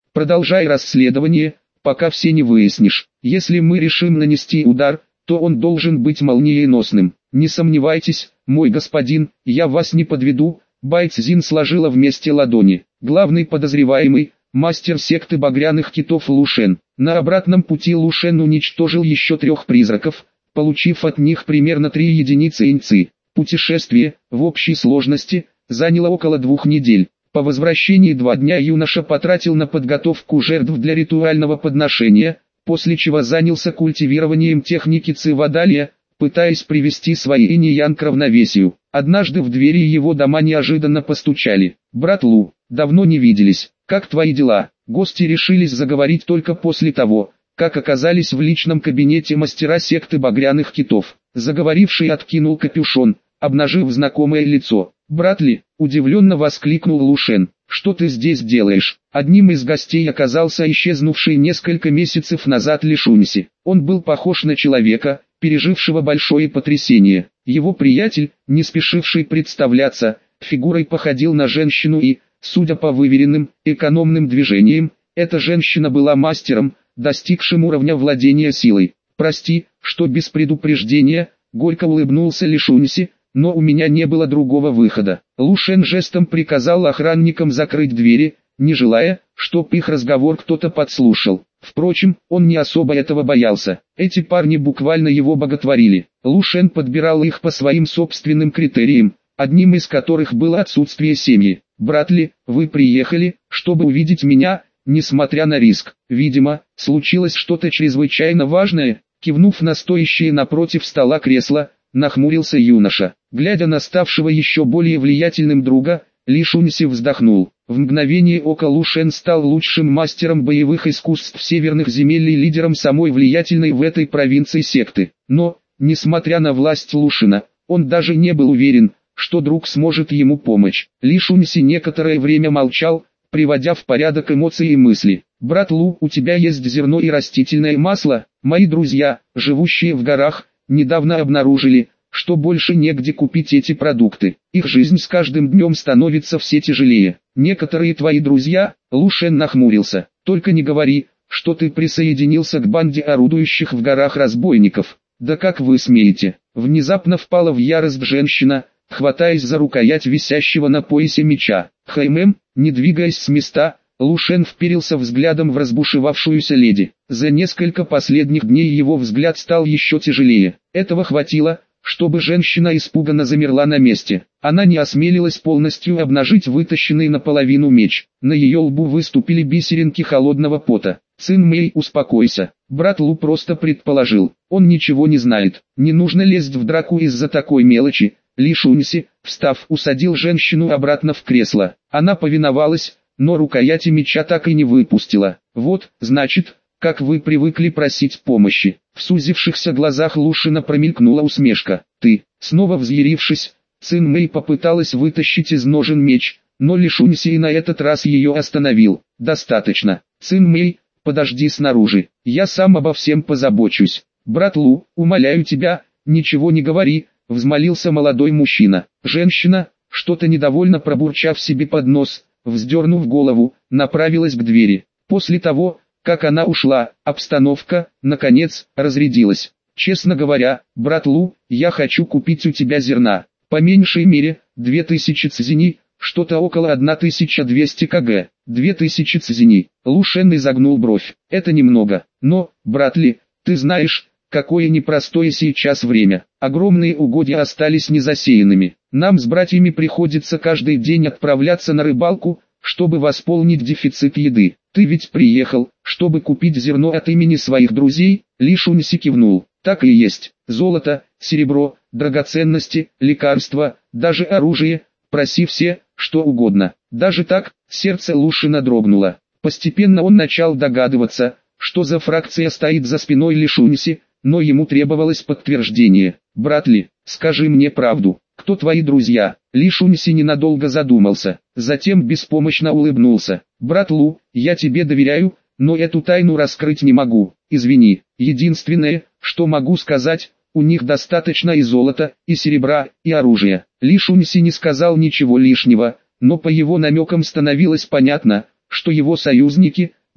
Продолжай расследование, пока все не выяснишь. Если мы решим нанести удар, то он должен быть молниеносным. Не сомневайтесь, мой господин, я вас не подведу. Байцзин сложила вместе ладони. Главный подозреваемый, мастер секты багряных китов Лушен. На обратном пути Лушен уничтожил еще 3 призраков, получив от них примерно 3 единицы инци. Путешествие, в общей сложности, заняло около 2 недель. По возвращении 2 дня юноша потратил на подготовку жертв для ритуального подношения, после чего занялся культивированием техники Цивадалия, пытаясь привести свои инь-ян к равновесию. Однажды в двери его дома неожиданно постучали. «Брат Лу, давно не виделись, как твои дела?» Гости решились заговорить только после того, как оказались в личном кабинете мастера секты багряных китов. Заговоривший откинул капюшон, обнажив знакомое лицо. «Брат Ли», — удивленно воскликнул Лушен, — «что ты здесь делаешь?» Одним из гостей оказался исчезнувший несколько месяцев назад Ли Шуньси. Он был похож на человека, пережившего большое потрясение. Его приятель, не спешивший представляться, фигурой походил на женщину и, судя по выверенным, экономным движениям, эта женщина была мастером, достигшим уровня владения силой. «Прости, что без предупреждения», — горько улыбнулся Ли Шуньси, — «но у меня не было другого выхода». Лушен жестом приказал охранникам закрыть двери, не желая, чтоб их разговор кто-то подслушал. Впрочем, он не особо этого боялся. Эти парни буквально его боготворили. Лушен подбирал их по своим собственным критериям, одним из которых было отсутствие семьи. «Брат Ли, вы приехали, чтобы увидеть меня, несмотря на риск. Видимо, случилось что-то чрезвычайно важное». Кивнув на стоящее напротив стола кресло, нахмурился юноша. Глядя на ставшего еще более влиятельным друга, Ли Шуньси вздохнул. В мгновение ока Лушен стал лучшим мастером боевых искусств северных земель и лидером самой влиятельной в этой провинции секты. Но, несмотря на власть Лушена, он даже не был уверен, что друг сможет ему помочь. Ли Шуньси некоторое время молчал, приводя в порядок эмоции и мысли. «Брат Лу, у тебя есть зерно и растительное масло? Мои друзья, живущие в горах, недавно обнаружили, что больше негде купить эти продукты. Их жизнь с каждым днем становится все тяжелее. Некоторые твои друзья», — Лушен нахмурился, — «только не говори, что ты присоединился к банде орудующих в горах разбойников. Да как вы смеете?» Внезапно впала в ярость женщина, хватаясь за рукоять висящего на поясе меча. «Хаймэм», не двигаясь с места, Лушен вперился взглядом в разбушевавшуюся леди. За несколько последних дней его взгляд стал еще тяжелее. Этого хватило, чтобы женщина испуганно замерла на месте. Она не осмелилась полностью обнажить вытащенный наполовину меч. На ее лбу выступили бисеринки холодного пота. «Цин Мэй, успокойся. Брат Лу просто предположил. Он ничего не знает. Не нужно лезть в драку из-за такой мелочи». Ли Шуньси, встав, усадил женщину обратно в кресло. Она повиновалась, но рукояти меча так и не выпустила. «Вот, значит, как вы привыкли просить помощи». В сузившихся глазах Лушена промелькнула усмешка. «Ты», снова взъярившись, Цин Мэй попыталась вытащить из ножен меч, но Ли Шуньси и на этот раз ее остановил. «Достаточно. Цин Мэй, подожди снаружи, я сам обо всем позабочусь. Брат Лу, умоляю тебя, ничего не говори», взмолился молодой мужчина. Женщина, что-то недовольно пробурчав себе под нос, вздернув голову, направилась к двери. После того, как она ушла, обстановка, наконец, разрядилась. «Честно говоря, брат Лу, я хочу купить у тебя зерна. По меньшей мере, 2000 цзиней, что-то около 1200 кг. 2000 цзиней». Лушен изогнул бровь. «Это немного, но, брат Ли, ты знаешь, какое непростое сейчас время. Огромные угодья остались незасеянными. Нам с братьями приходится каждый день отправляться на рыбалку, чтобы восполнить дефицит еды. Ты ведь приехал, чтобы купить зерно от имени своих друзей?» Ли Шуньси кивнул. «Так и есть. Золото, серебро, драгоценности, лекарства, даже оружие. Проси все, что угодно». Даже так, сердце Лушена дрогнуло. Постепенно он начал догадываться, что за фракция стоит за спиной Ли Шуньси, но ему требовалось подтверждение. «Брат Ли, скажи мне правду, кто твои друзья?» Ли Шуньси ненадолго задумался, затем беспомощно улыбнулся. «Брат Лу, я тебе доверяю, но эту тайну раскрыть не могу, извини. Единственное, что могу сказать, у них достаточно и золота, и серебра, и оружия». Ли Шуньси не сказал ничего лишнего, но по его намекам становилось понятно, что его союзники,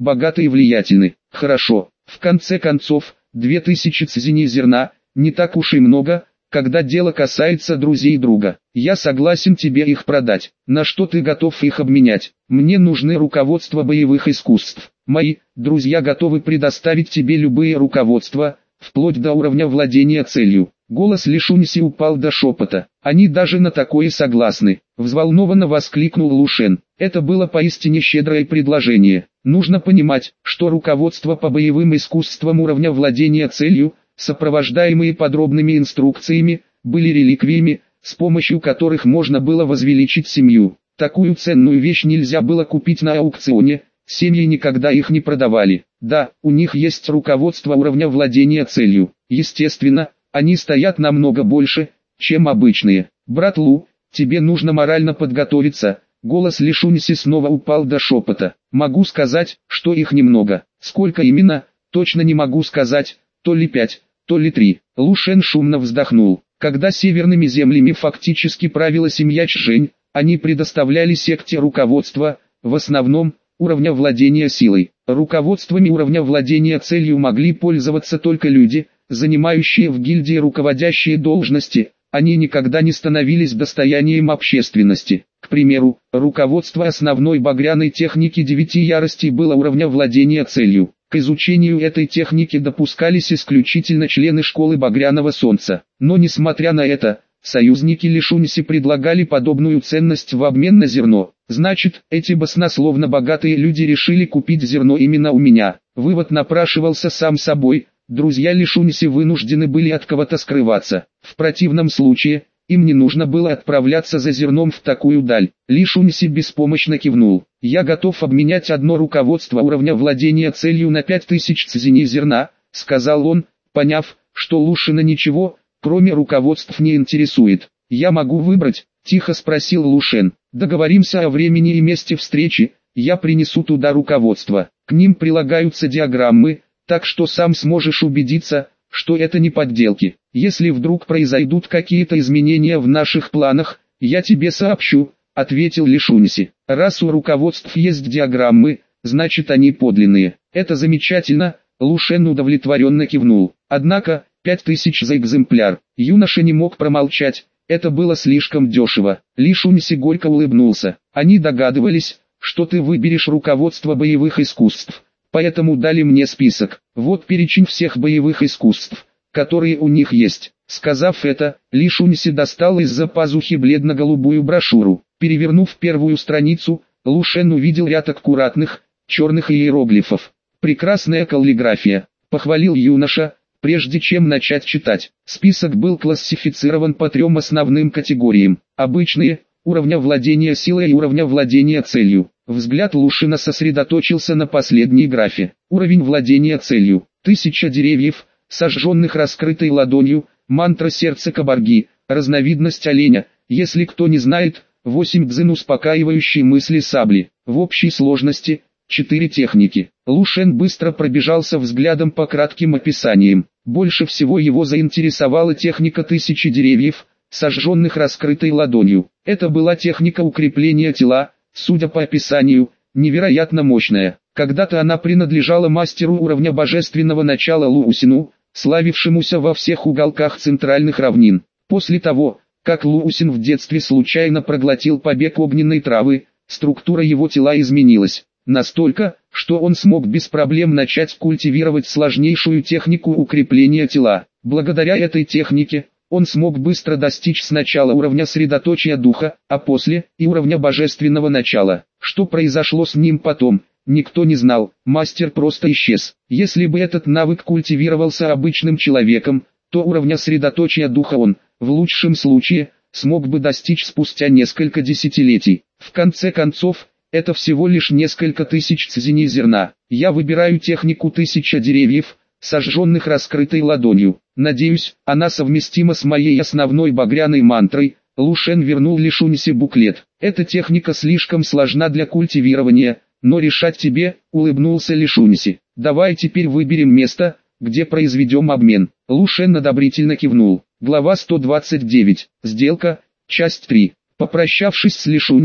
богаты и влиятельны. Хорошо, в конце концов, 2000 цзиней зерна, не так уж и много, когда дело касается друзей друга. Я согласен тебе их продать. На что ты готов их обменять? Мне нужны руководства боевых искусств. Мои друзья готовы предоставить тебе любые руководства, вплоть до уровня владения целью. Голос Лишуньси упал до шепота. Они даже на такое согласны. Взволнованно воскликнул Лушен. Это было поистине щедрое предложение. Нужно понимать, что руководство по боевым искусствам уровня владения целью, сопровождаемые подробными инструкциями, были реликвиями, с помощью которых можно было возвеличить семью. Такую ценную вещь нельзя было купить на аукционе, семьи никогда их не продавали. Да, у них есть руководство уровня владения целью. Естественно, они стоят намного больше, чем обычные. Брат Лу, тебе нужно морально подготовиться. Голос Лишуньси снова упал до шепота. Могу сказать, что их немного. Сколько именно, точно не могу сказать, то ли 5, то ли 3. Лушен шумно вздохнул. Когда северными землями фактически правила семья Чжэнь, они предоставляли секте руководства, в основном, уровня владения силой. Руководствами уровня владения целью могли пользоваться только люди, занимающие в гильдии руководящие должности, они никогда не становились достоянием общественности. К примеру, руководство основной багряной техники 9 яростей было уровня владения целью. К изучению этой техники допускались исключительно члены школы Багряного Солнца. Но несмотря на это, союзники Лишуньси предлагали подобную ценность в обмен на зерно. Значит, эти баснословно богатые люди решили купить зерно именно у меня. Вывод напрашивался сам собой. Друзья Лишуньси вынуждены были от кого-то скрываться. В противном случае, им не нужно было отправляться за зерном в такую даль. Лишуньси беспомощно кивнул. «Я готов обменять одно руководство уровня владения целью на 5000 цзиней зерна», сказал он, поняв, что Лушина ничего, кроме руководств, не интересует. «Я могу выбрать?» – тихо спросил Лушен. «Договоримся о времени и месте встречи, я принесу туда руководство. К ним прилагаются диаграммы, так что сам сможешь убедиться, что это не подделки. Если вдруг произойдут какие-то изменения в наших планах, я тебе сообщу», — ответил Лишуньси. «Раз у руководств есть диаграммы, значит они подлинные. Это замечательно», — Лушен удовлетворенно кивнул. «Однако, 5000 за экземпляр». Юноша не мог промолчать, это было слишком дешево. Лишуньси горько улыбнулся. «Они догадывались, что ты выберешь руководство боевых искусств. Поэтому дали мне список. Вот перечень всех боевых искусств, которые у них есть». Сказав это, Лишуньси достал из-за пазухи бледно-голубую брошюру. Перевернув первую страницу, Лушен увидел ряд аккуратных, черных иероглифов. «Прекрасная каллиграфия», — похвалил юноша, прежде чем начать читать. Список был классифицирован по 3 основным категориям. Обычные, уровня владения силой и уровня владения целью. Взгляд Лушина сосредоточился на последней графе. Уровень владения целью. 1000 деревьев, сожженных раскрытой ладонью, мантра сердца кабарги, разновидность оленя, если кто не знает, 8 дзен успокаивающей мысли сабли. В общей сложности, 4 техники. Лушен быстро пробежался взглядом по кратким описаниям. Больше всего его заинтересовала техника 1000 деревьев, сожженных раскрытой ладонью. Это была техника укрепления тела, судя по описанию, невероятно мощная. Когда-то она принадлежала мастеру уровня божественного начала Луусину, славившемуся во всех уголках центральных равнин. После того, как Луусин в детстве случайно проглотил побег огненной травы, структура его тела изменилась. Настолько, что он смог без проблем начать культивировать сложнейшую технику укрепления тела. Благодаря этой технике, он смог быстро достичь сначала уровня средоточия духа, а после и уровня божественного начала. Что произошло с ним потом, никто не знал, мастер просто исчез. Если бы этот навык культивировался обычным человеком, то уровня средоточия духа он, в лучшем случае, смог бы достичь спустя несколько десятилетий. В конце концов, это всего лишь несколько тысяч цзиней зерна. Я выбираю технику 1000 деревьев, сожженных раскрытой ладонью. Надеюсь, она совместима с моей основной багряной мантрой. Лушен вернул Лишуньси буклет. Эта техника слишком сложна для культивирования, но решать тебе, улыбнулся Лишуньси. Давай теперь выберем место, где произведем обмен. Лушен одобрительно кивнул. Глава 129. Сделка. Часть 3. Попрощавшись с Лишуньси,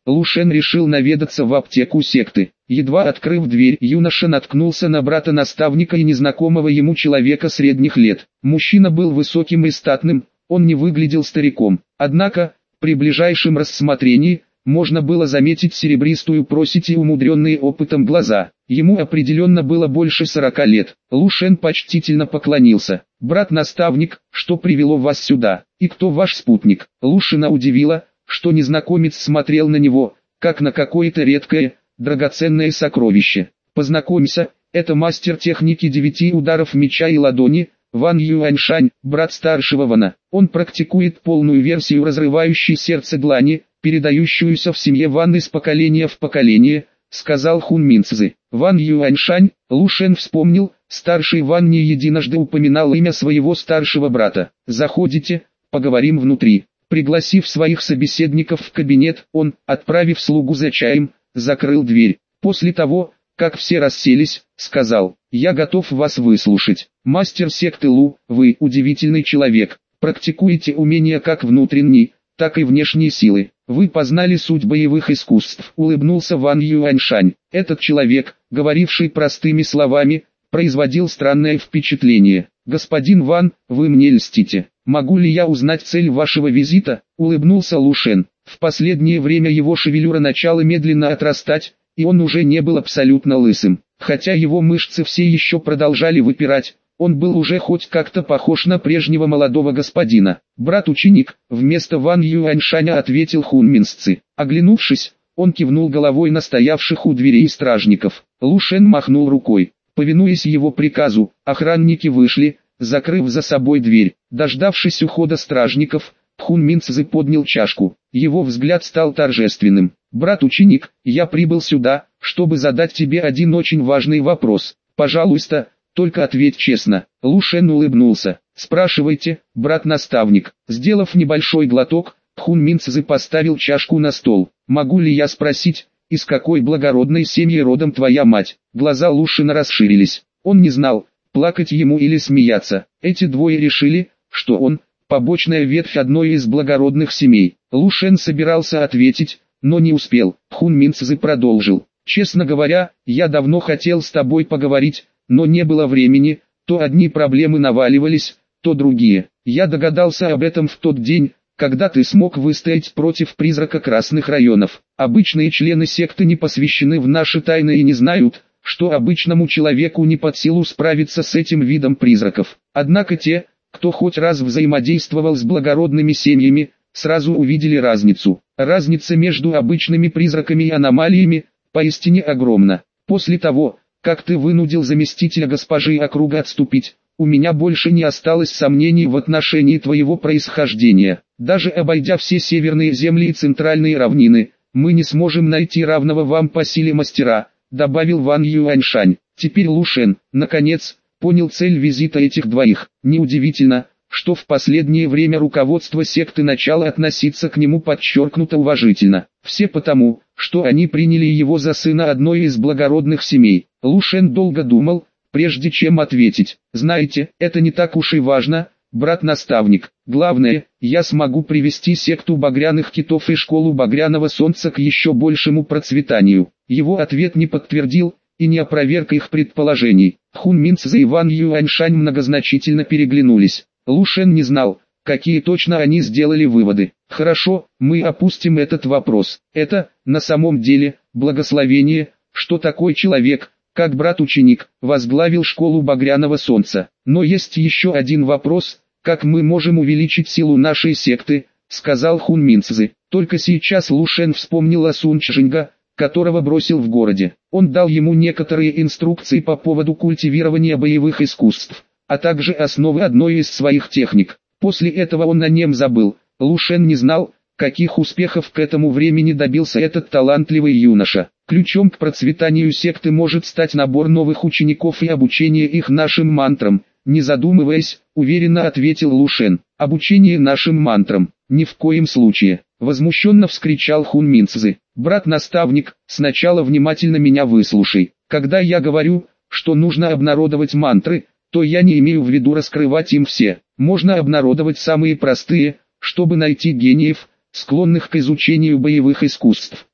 Лушен решил наведаться в аптеку секты. Едва открыв дверь, юноша наткнулся на брата наставника и незнакомого ему человека средних лет. Мужчина был высоким и статным, он не выглядел стариком. Однако, при ближайшем рассмотрении, можно было заметить серебристую проседь и умудренные опытом глаза. Ему определенно было больше 40 лет. Лушен почтительно поклонился. «Брат-наставник, что привело вас сюда? И кто ваш спутник?» Лушена удивило, что незнакомец смотрел на него, как на какое-то редкое, драгоценное сокровище. «Познакомься, это мастер техники 9 ударов меча и ладони, Ван Юаньшань, брат старшего Вана. Он практикует полную версию разрывающей сердце длани, передающуюся в семье Ван из поколения в поколение», сказал Хун Минцзы. Ван Юаньшань, Лушен вспомнил, старший Ван не единожды упоминал имя своего старшего брата. «Заходите, поговорим внутри». Пригласив своих собеседников в кабинет, он, отправив слугу за чаем, закрыл дверь. После того, как все расселись, сказал: «Я готов вас выслушать. Мастер секты Лу, вы удивительный человек, практикуете умения как внутренней, так и внешней силы. Вы познали суть боевых искусств», улыбнулся Ван Юаньшань. Этот человек, говоривший простыми словами, производил странное впечатление. «Господин Ван, вы мне льстите. Могу ли я узнать цель вашего визита?» улыбнулся Лушен. В последнее время его шевелюра начала медленно отрастать, и он уже не был абсолютно лысым. Хотя его мышцы все еще продолжали выпирать, он был уже хоть как-то похож на прежнего молодого господина. «Брат-ученик», вместо Ван Юаньшаня ответил Хун Минцзы. Оглянувшись, он кивнул головой на стоявших у дверей стражников. Лушен махнул рукой. Повинуясь его приказу, охранники вышли, закрыв за собой дверь. Дождавшись ухода стражников, Хун Минцзы поднял чашку. Его взгляд стал торжественным. «Брат-ученик, я прибыл сюда, чтобы задать тебе один очень важный вопрос. Пожалуйста, только ответь честно». Лушен улыбнулся. «Спрашивайте, брат-наставник». Сделав небольшой глоток, Хун Минцзы поставил чашку на стол. «Могу ли я спросить, из какой благородной семьи родом твоя мать?» Глаза Лушена расширились. Он не знал, плакать ему или смеяться. Эти двое решили, что он – побочная ветвь одной из благородных семей. Лушен собирался ответить, но не успел. Хун Минцзы продолжил. «Честно говоря, я давно хотел с тобой поговорить, но не было времени, то одни проблемы наваливались, то другие. Я догадался об этом в тот день, когда ты смог выстоять против призрака красных районов. Обычные члены секты не посвящены в наши тайны и не знают, что обычному человеку не под силу справиться с этим видом призраков. Однако те, кто хоть раз взаимодействовал с благородными семьями, сразу увидели разницу. Разница между обычными призраками и аномалиями поистине огромна. После того, как ты вынудил заместителя госпожи округа отступить, у меня больше не осталось сомнений в отношении твоего происхождения. Даже обойдя все северные земли и центральные равнины, мы не сможем найти равного вам по силе мастера», добавил Ван Юаньшань. Теперь Лушен, наконец, понял цель визита этих двоих. Неудивительно, что в последнее время руководство секты начало относиться к нему подчеркнуто уважительно. Все потому, что они приняли его за сына одной из благородных семей. Лушен долго думал, прежде чем ответить. «Знаете, это не так уж и важно, брат-наставник. Главное, я смогу привести секту багряных китов и школу багряного солнца к еще большему процветанию». Его ответ не подтвердил и не опроверг их предположений. Хун Минцзы и Ван Юаньшань многозначительно переглянулись. Лушен не знал, какие точно они сделали выводы. «Хорошо, мы опустим этот вопрос. Это, на самом деле, благословение, что такой человек, как брат-ученик, возглавил школу багряного солнца. Но есть еще один вопрос: как мы можем увеличить силу нашей секты?» сказал Хун Минцзы. Только сейчас Лушен вспомнил о Сун Чжинга, которого бросил в городе. Он дал ему некоторые инструкции по поводу культивирования боевых искусств, а также основы одной из своих техник. После этого он о нем забыл. Лушен не знал, каких успехов к этому времени добился этот талантливый юноша. Ключом к процветанию секты может стать набор новых учеников и обучение их нашим мантрам. Не задумываясь, уверенно ответил Лушен. «Обучение нашим мантрам? Ни в коем случае!» Возмущенно вскричал Хун Минцзы. «Брат-наставник, сначала внимательно меня выслушай. Когда я говорю, что нужно обнародовать мантры, то я не имею в виду раскрывать им все. Можно обнародовать самые простые, чтобы найти гениев, склонных к изучению боевых искусств.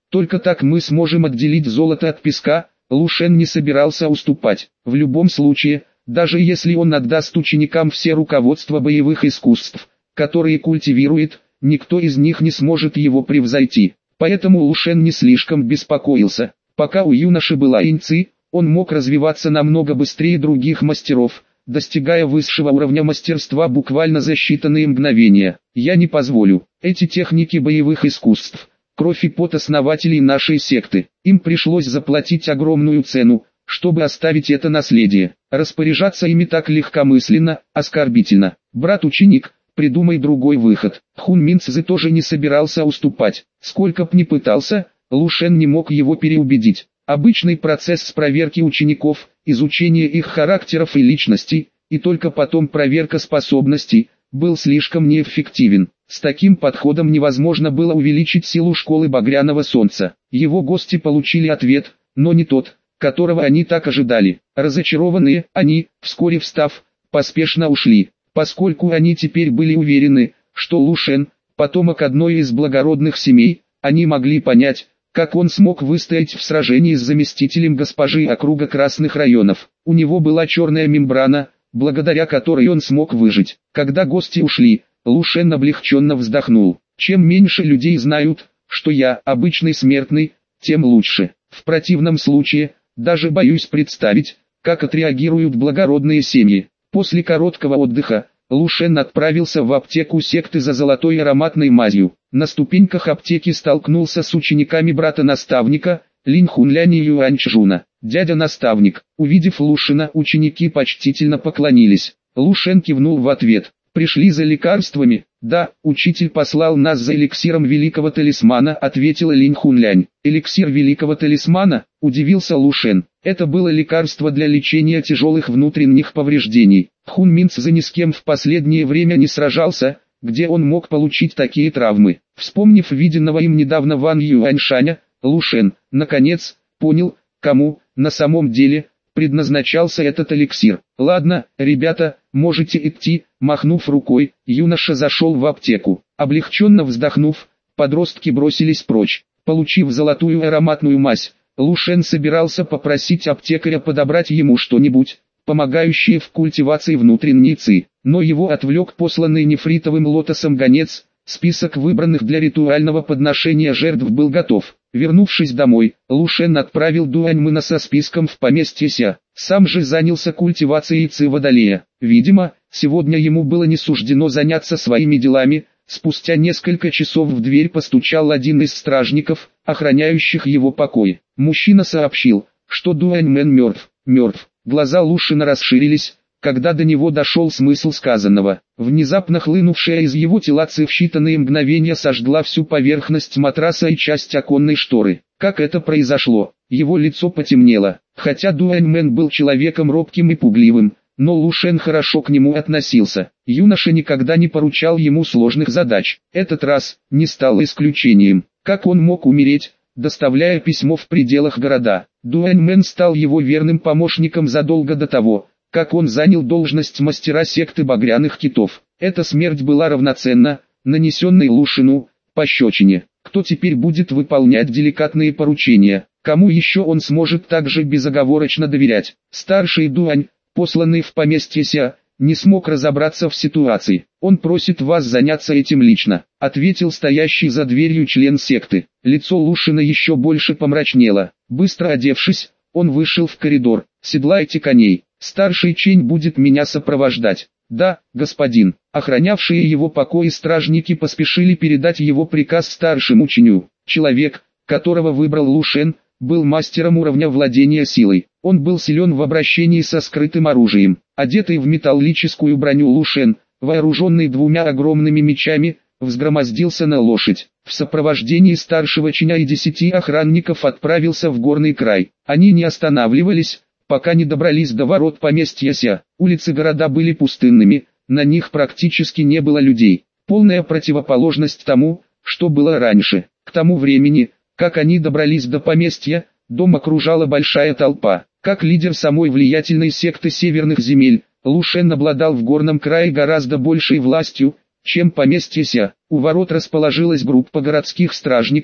Только так мы сможем отделить золото от песка. Лушен не собирался уступать. В любом случае, даже если он отдаст ученикам все руководство боевых искусств, которые культивирует, никто из них не сможет его превзойти. Поэтому Лушен не слишком беспокоился. Пока у юноши была иньци, он мог развиваться намного быстрее других мастеров, достигая высшего уровня мастерства буквально за считанные мгновения. Я не позволю. Эти техники боевых искусств – кровь и пот основателей нашей секты. Им пришлось заплатить огромную цену, чтобы оставить это наследие. Распоряжаться ими так легкомысленно, оскорбительно. Брат-ученик, придумай другой выход. Хун Минцзы тоже не собирался уступать. Сколько б ни пытался, Лушен не мог его переубедить. Обычный процесс проверки учеников, изучение их характеров и личностей, и только потом проверка способностей, был слишком неэффективен. С таким подходом невозможно было увеличить силу школы Багряного Солнца. Его гости получили ответ, но не тот, которого они так ожидали. Разочарованные, они, вскоре встав, поспешно ушли, поскольку они теперь были уверены, что Лушен – потомок одной из благородных семей, они могли понять, как он смог выстоять в сражении с заместителем госпожи округа Красных районов. У него была черная мембрана, благодаря которой он смог выжить. Когда гости ушли, Лушен облегченно вздохнул. Чем меньше людей знают, что я обычный смертный, тем лучше. В противном случае, даже боюсь представить, как отреагируют благородные семьи. После короткого отдыха, Лушен отправился в аптеку секты за золотой ароматной мазью. На ступеньках аптеки столкнулся с учениками брата-наставника, Линь Хунляня и Юань Чжуна. Дядя-наставник, увидев Лушена, ученики почтительно поклонились. Лушен кивнул в ответ. «Пришли за лекарствами?» «Да, учитель послал нас за эликсиром великого талисмана», ответила Линь Хунлянь. «Эликсир великого талисмана?» – удивился Лушен. Это было лекарство для лечения тяжелых внутренних повреждений. Хун Минцзы ни с кем в последнее время не сражался, где он мог получить такие травмы. Вспомнив виденного им недавно Ван Юаньшаня, Лушен, наконец, понял, кому, на самом деле, предназначался этот эликсир. «Ладно, ребята, можете идти», махнув рукой, юноша зашел в аптеку. Облегченно вздохнув, подростки бросились прочь. Получив золотую ароматную мазь, Лушен собирался попросить аптекаря подобрать ему что-нибудь, помогающее в культивации внутренней ци. Но его отвлек посланный нефритовым лотосом гонец. Список выбранных для ритуального подношения жертв был готов. Вернувшись домой, Лушен отправил Дуаньмына со списком в поместье Ся. Сам же занялся культивацией ци Водолея. Видимо, сегодня ему было не суждено заняться своими делами. Спустя несколько часов в дверь постучал один из стражников, охраняющих его покой. Мужчина сообщил, что Дуаньмэн мертв. Глаза Лушена расширились, когда до него дошел смысл сказанного. Внезапно хлынувшая из его тела ци в считанные мгновения сожгла всю поверхность матраса и часть оконной шторы. Как это произошло? Его лицо потемнело. Хотя Дуаньмэн был человеком робким и пугливым, но Лушен хорошо к нему относился. Юноша никогда не поручал ему сложных задач. Этот раз не стал исключением. Как он мог умереть, доставляя письмо в пределах города? Дуаньмэн стал его верным помощником задолго до того, как он занял должность мастера секты Багряных Китов. Эта смерть была равноценна нанесенной Лушену пощечине. Кто теперь будет выполнять деликатные поручения? Кому еще он сможет так же безоговорочно доверять? Старший Дуань, посланный в поместье Ся, не смог разобраться в ситуации. «Он просит вас заняться этим лично», — ответил стоящий за дверью член секты. Лицо Лушена еще больше помрачнело. Быстро одевшись, он вышел в коридор. «Седлайте коней. Старший Чень будет меня сопровождать». «Да, господин». Охранявшие его покои стражники поспешили передать его приказ старшему Ченю. Человек, которого выбрал Лушен, был мастером уровня владения силой. Он был силен в обращении со скрытым оружием. Одетый в металлическую броню Лушен, вооруженный двумя огромными мечами, взгромоздился на лошадь. В сопровождении старшего Ченя и 10 охранников отправился в горный край. Они не останавливались, пока не добрались до ворот поместья Ся. Улицы города были пустынными, на них практически не было людей. Полная противоположность тому, что было раньше. К тому времени, как они добрались до поместья, дом окружала большая толпа. Как лидер самой влиятельной секты северных земель, Лушен обладал в горном крае гораздо большей властью, чем поместье Ся. У ворот расположилась группа городских стражников,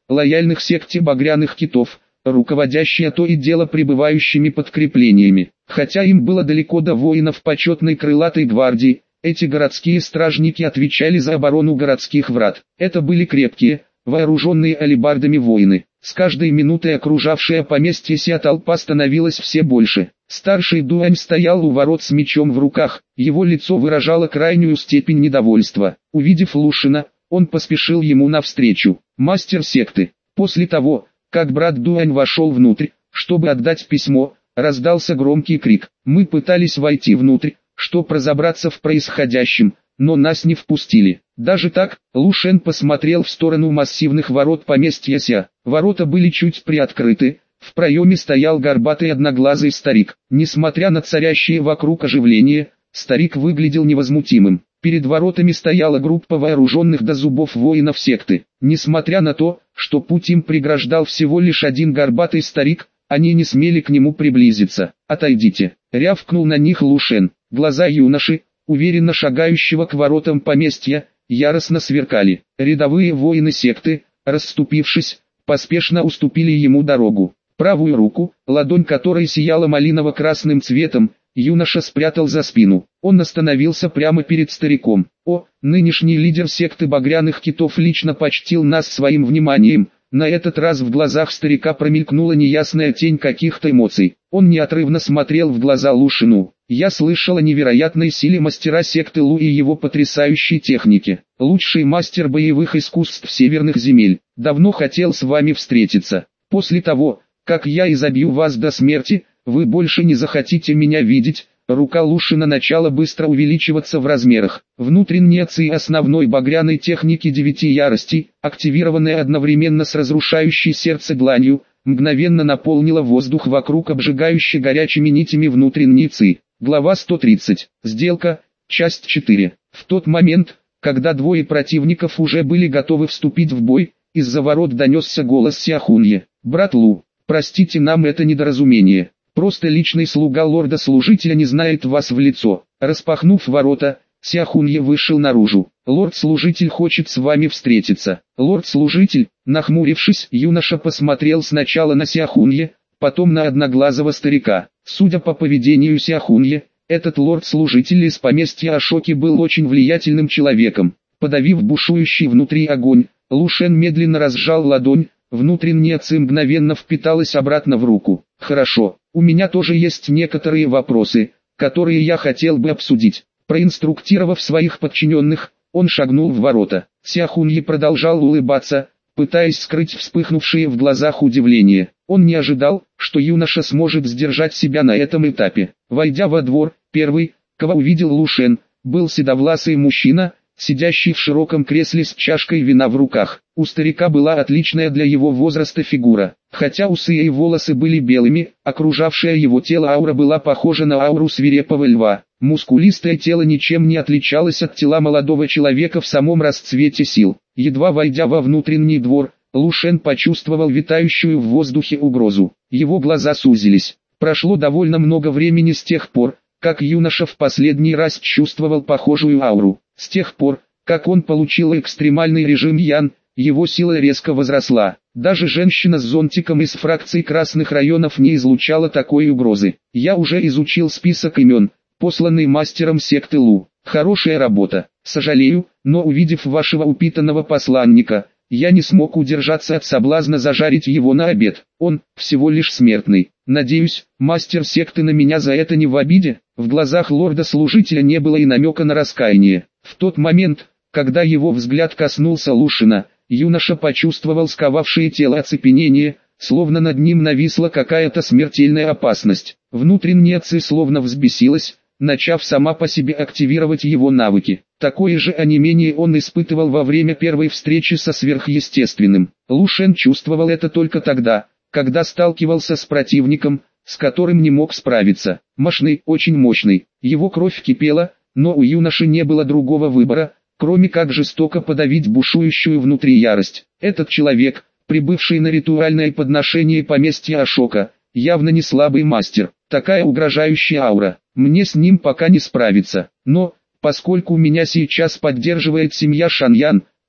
лояльных секте багряных китов, руководящие то и дело прибывающими подкреплениями. Хотя им было далеко до воинов почетной крылатой гвардии, эти городские стражники отвечали за оборону городских врат. Это были крепкие, вооруженные алебардами воины. С каждой минутой окружавшая поместье ся толпа становилась все больше. Старший Дуань стоял у ворот с мечом в руках, его лицо выражало крайнюю степень недовольства. Увидев Лушина, он поспешил ему навстречу. Мастер секты. После того, как брат Дуань вошел внутрь, чтобы отдать письмо, раздался громкий крик. Мы пытались войти внутрь, чтобы разобраться в происходящем, но нас не впустили. Даже так, Лушен посмотрел в сторону массивных ворот поместья ся. Ворота были чуть приоткрыты, в проеме стоял горбатый одноглазый старик. Несмотря на царящее вокруг оживление, старик выглядел невозмутимым. Перед воротами стояла группа вооруженных до зубов воинов секты. Несмотря на то, что путь им преграждал всего лишь один горбатый старик, они не смели к нему приблизиться. «Отойдите!» — рявкнул на них Лушен. Глаза юноши, уверенно шагающего к воротам поместья, яростно сверкали. Рядовые воины секты, расступившись, поспешно уступили ему дорогу. Правую руку, ладонь которой сияла малиново-красным цветом, юноша спрятал за спину. Он остановился прямо перед стариком. «О, нынешний лидер секты багряных китов лично почтил нас своим вниманием». На этот раз в глазах старика промелькнула неясная тень каких-то эмоций. Он неотрывно смотрел в глаза Лушину. «Я слышал о невероятной силе мастера секты Лу и его потрясающей технике. Лучший мастер боевых искусств северных земель. Давно хотел с вами встретиться. После того, как я изобью вас до смерти, вы больше не захотите меня видеть». Рука Лушина начала быстро увеличиваться в размерах. Внутренняя ци основной багряной техники 9 яростей, активированная одновременно с разрушающей сердце дланью, мгновенно наполнила воздух вокруг обжигающей горячими нитями внутренней ци. Глава 130. Сделка. Часть 4. В тот момент, когда двое противников уже были готовы вступить в бой, из-за ворот донесся голос Сяхунье. «Брат Лу, простите нам это недоразумение. Просто личный слуга лорда-служителя не знает вас в лицо». Распахнув ворота, Сяхунье вышел наружу. «Лорд-служитель хочет с вами встретиться». «Лорд-служитель», нахмурившись, юноша посмотрел сначала на Сяхунье, потом на одноглазого старика. Судя по поведению Сяхунье, этот лорд-служитель из поместья Ашоки был очень влиятельным человеком. Подавив бушующий внутри огонь, Лушен медленно разжал ладонь, внутренняя ци мгновенно впиталась обратно в руку. «Хорошо, у меня тоже есть некоторые вопросы, которые я хотел бы обсудить». Проинструктировав своих подчиненных, он шагнул в ворота. Сяхунье продолжал улыбаться, пытаясь скрыть вспыхнувшее в глазах удивление. Он не ожидал, что юноша сможет сдержать себя на этом этапе. Войдя во двор, первый, кого увидел Лушен, был седовласый мужчина, сидящий в широком кресле с чашкой вина в руках. У старика была отличная для его возраста фигура. Хотя усы и волосы были белыми, окружавшая его тело аура была похожа на ауру свирепого льва. Мускулистое тело ничем не отличалось от тела молодого человека в самом расцвете сил. Едва войдя во внутренний двор, Лушен почувствовал витающую в воздухе угрозу. Его глаза сузились. Прошло довольно много времени с тех пор, как юноша в последний раз чувствовал похожую ауру. С тех пор, как он получил экстремальный режим Ян, его сила резко возросла. Даже женщина с зонтиком из фракции красных районов не излучала такой угрозы. «Я уже изучил список имен, посланный мастером секты Лу. Хорошая работа. Сожалею, но увидев вашего упитанного посланника, я не смог удержаться от соблазна зажарить его на обед. Он всего лишь смертный. Надеюсь, мастер секты на меня за это не в обиде». В глазах лорда-служителя не было и намека на раскаяние. В тот момент, когда его взгляд коснулся Лушина, юноша почувствовал сковавшее тело оцепенение, словно над ним нависла какая-то смертельная опасность. Внутренняя ци словно взбесилась, начав сама по себе активировать его навыки. Такое же онемение он испытывал во время первой встречи со сверхъестественным. Лушен чувствовал это только тогда, когда сталкивался с противником, с которым не мог справиться. Мощный, очень мощный. Его кровь кипела, но у юноши не было другого выбора, кроме как жестоко подавить бушующую внутри ярость. Этот человек, прибывший на ритуальное подношение поместья Ашока, явно не слабый мастер. Такая угрожающая аура. Мне с ним пока не справиться. Но, поскольку меня сейчас поддерживает семья Шаньян,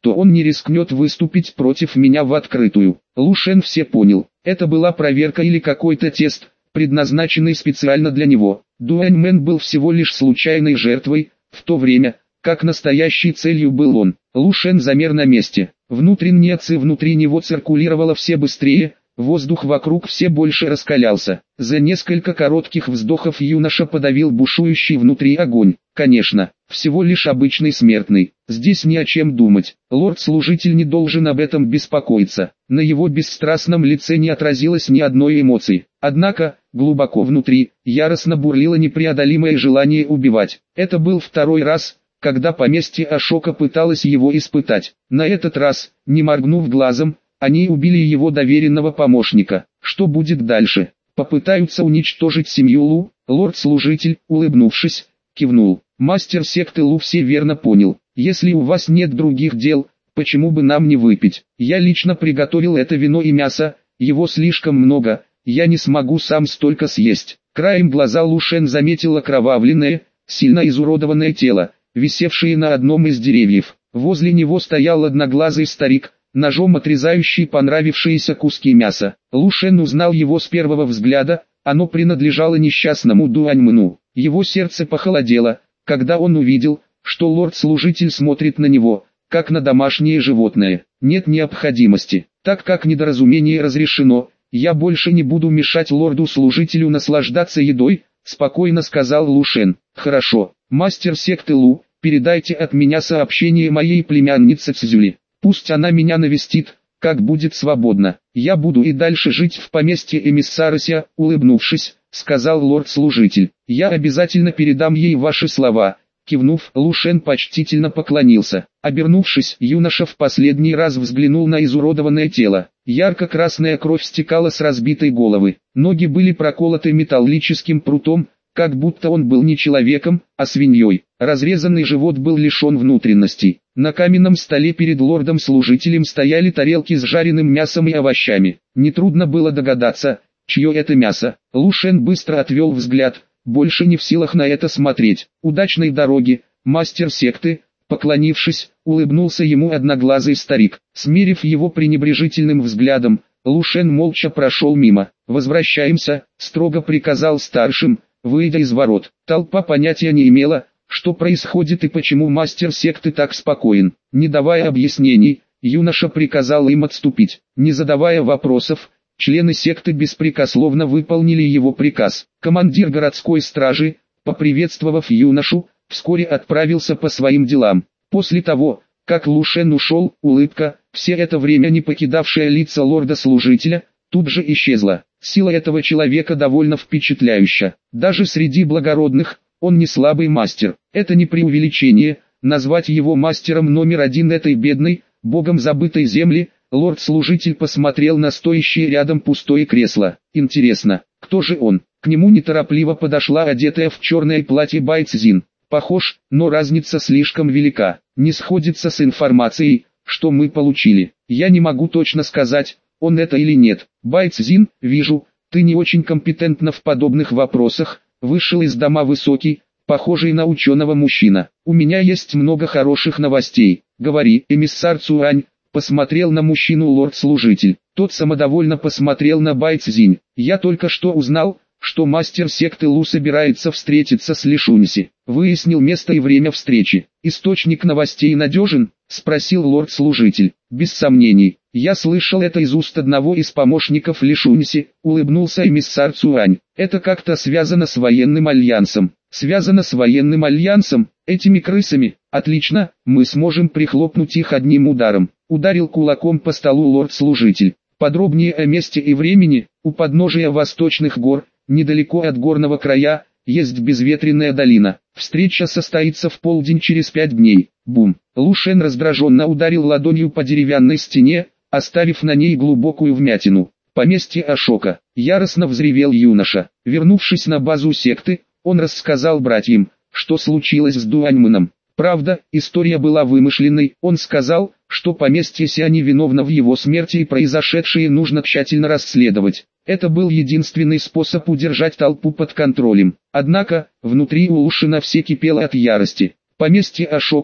то он не рискнет выступить против меня в открытую. Лу Шен все понял. Это была проверка или какой-то тест, предназначенный специально для него. Дуаньмэн был всего лишь случайной жертвой, в то время, как настоящей целью был он. Лу Шен замер на месте. Внутренняя ци внутри него циркулировала все быстрее, воздух вокруг все больше раскалялся. За несколько коротких вздохов юноша подавил бушующий внутри огонь. Конечно, всего лишь обычный смертный. Здесь ни о чем думать. Лорд-служитель не должен об этом беспокоиться. На его бесстрастном лице не отразилось ни одной эмоции. Однако, глубоко внутри, яростно бурлило непреодолимое желание убивать. Это был второй раз, когда поместье Ашока пыталось его испытать. На этот раз, не моргнув глазом, они убили его доверенного помощника. Что будет дальше? Попытаются уничтожить семью Лу? Лорд-служитель, улыбнувшись, кивнул. Мастер секты Лу все верно понял. Если у вас нет других дел, почему бы нам не выпить? Я лично приготовил это вино и мясо, его слишком много, я не смогу сам столько съесть. Краем глаза Лу Шен заметил окровавленное, сильно изуродованное тело, висевшее на одном из деревьев. Возле него стоял одноглазый старик, ножом отрезающий понравившиеся куски мяса. Лу Шен узнал его с первого взгляда, оно принадлежало несчастному Дуаньмэну. Его сердце похолодело, когда он увидел, что лорд-служитель смотрит на него, как на домашнее животное. Нет необходимости, так как недоразумение разрешено, я больше не буду мешать лорду-служителю наслаждаться едой, спокойно сказал Лу Шен. Хорошо, мастер секты Лу, передайте от меня сообщение моей племяннице Цзюли. Пусть она меня навестит, как будет свободно. Я буду и дальше жить в поместье эмиссаруся, улыбнувшись, сказал лорд-служитель. Я обязательно передам ей ваши слова. Кивнув, Лу Шен почтительно поклонился. Обернувшись, юноша в последний раз взглянул на изуродованное тело. Ярко-красная кровь стекала с разбитой головы. Ноги были проколоты металлическим прутом, как будто он был не человеком, а свиньей. Разрезанный живот был лишен внутренностей. На каменном столе перед лордом-служителем стояли тарелки с жареным мясом и овощами. Нетрудно было догадаться, чье это мясо. Лу Шен быстро отвел взгляд, больше не в силах на это смотреть. Удачной дороги, мастер секты, поклонившись, улыбнулся ему одноглазый старик. Смерив его пренебрежительным взглядом, Лу Шен молча прошел мимо. «Возвращаемся», — строго приказал старшим, выйдя из ворот. Толпа понятия не имела, что происходит и почему мастер секты так спокоен. Не давая объяснений, юноша приказал им отступить. Не задавая вопросов, члены секты беспрекословно выполнили его приказ. Командир городской стражи, поприветствовав юношу, вскоре отправился по своим делам. После того, как Лу Шен ушел, улыбка, все это время не покидавшая лица лорда-служителя, тут же исчезла. Сила этого человека довольно впечатляющая. Даже среди благородных, он не слабый мастер. Это не преувеличение, назвать его мастером номер один этой бедной, богом забытой земли. Лорд-служитель посмотрел на стоящее рядом пустое кресло. Интересно, кто же он? К нему неторопливо подошла одетая в черное платье Бай Цзин. Похож, но разница слишком велика. Не сходится с информацией, что мы получили. Я не могу точно сказать, он это или нет. Бай Цзин, вижу, ты не очень компетентна в подобных вопросах. Вышел из дома высокий, похожий на ученого мужчина. У меня есть много хороших новостей. Говори, эмиссар Цуань. Посмотрел на мужчину лорд-служитель. Тот самодовольно посмотрел на Бай Цзинь. Я только что узнал, что мастер секты Лу собирается встретиться с Ли Шуньси. Выяснил место и время встречи. Источник новостей надежен? Спросил лорд-служитель. Без сомнений. Я слышал это из уст одного из помощников Ли Шуньси, улыбнулся эмиссар Цуань. Это как-то связано с военным альянсом. Связано с военным альянсом? Этими крысами? Отлично, мы сможем прихлопнуть их одним ударом. Ударил кулаком по столу лорд-служитель. Подробнее о месте и времени. У подножия восточных гор, недалеко от горного края, есть безветренная долина. Встреча состоится в полдень через 5 дней. Бум. Лу Шен раздраженно ударил ладонью по деревянной стене, оставив на ней глубокую вмятину. Поместье Ашока. Яростно взревел юноша. Вернувшись на базу секты, он рассказал братьям, что случилось с Дуаньмэном. Правда, история была вымышленной. Он сказал, что поместье Сяни виновно в его смерти и произошедшее нужно тщательно расследовать. Это был единственный способ удержать толпу под контролем. Однако, внутри у Лу Шена все кипело от ярости. Поместье Ашока,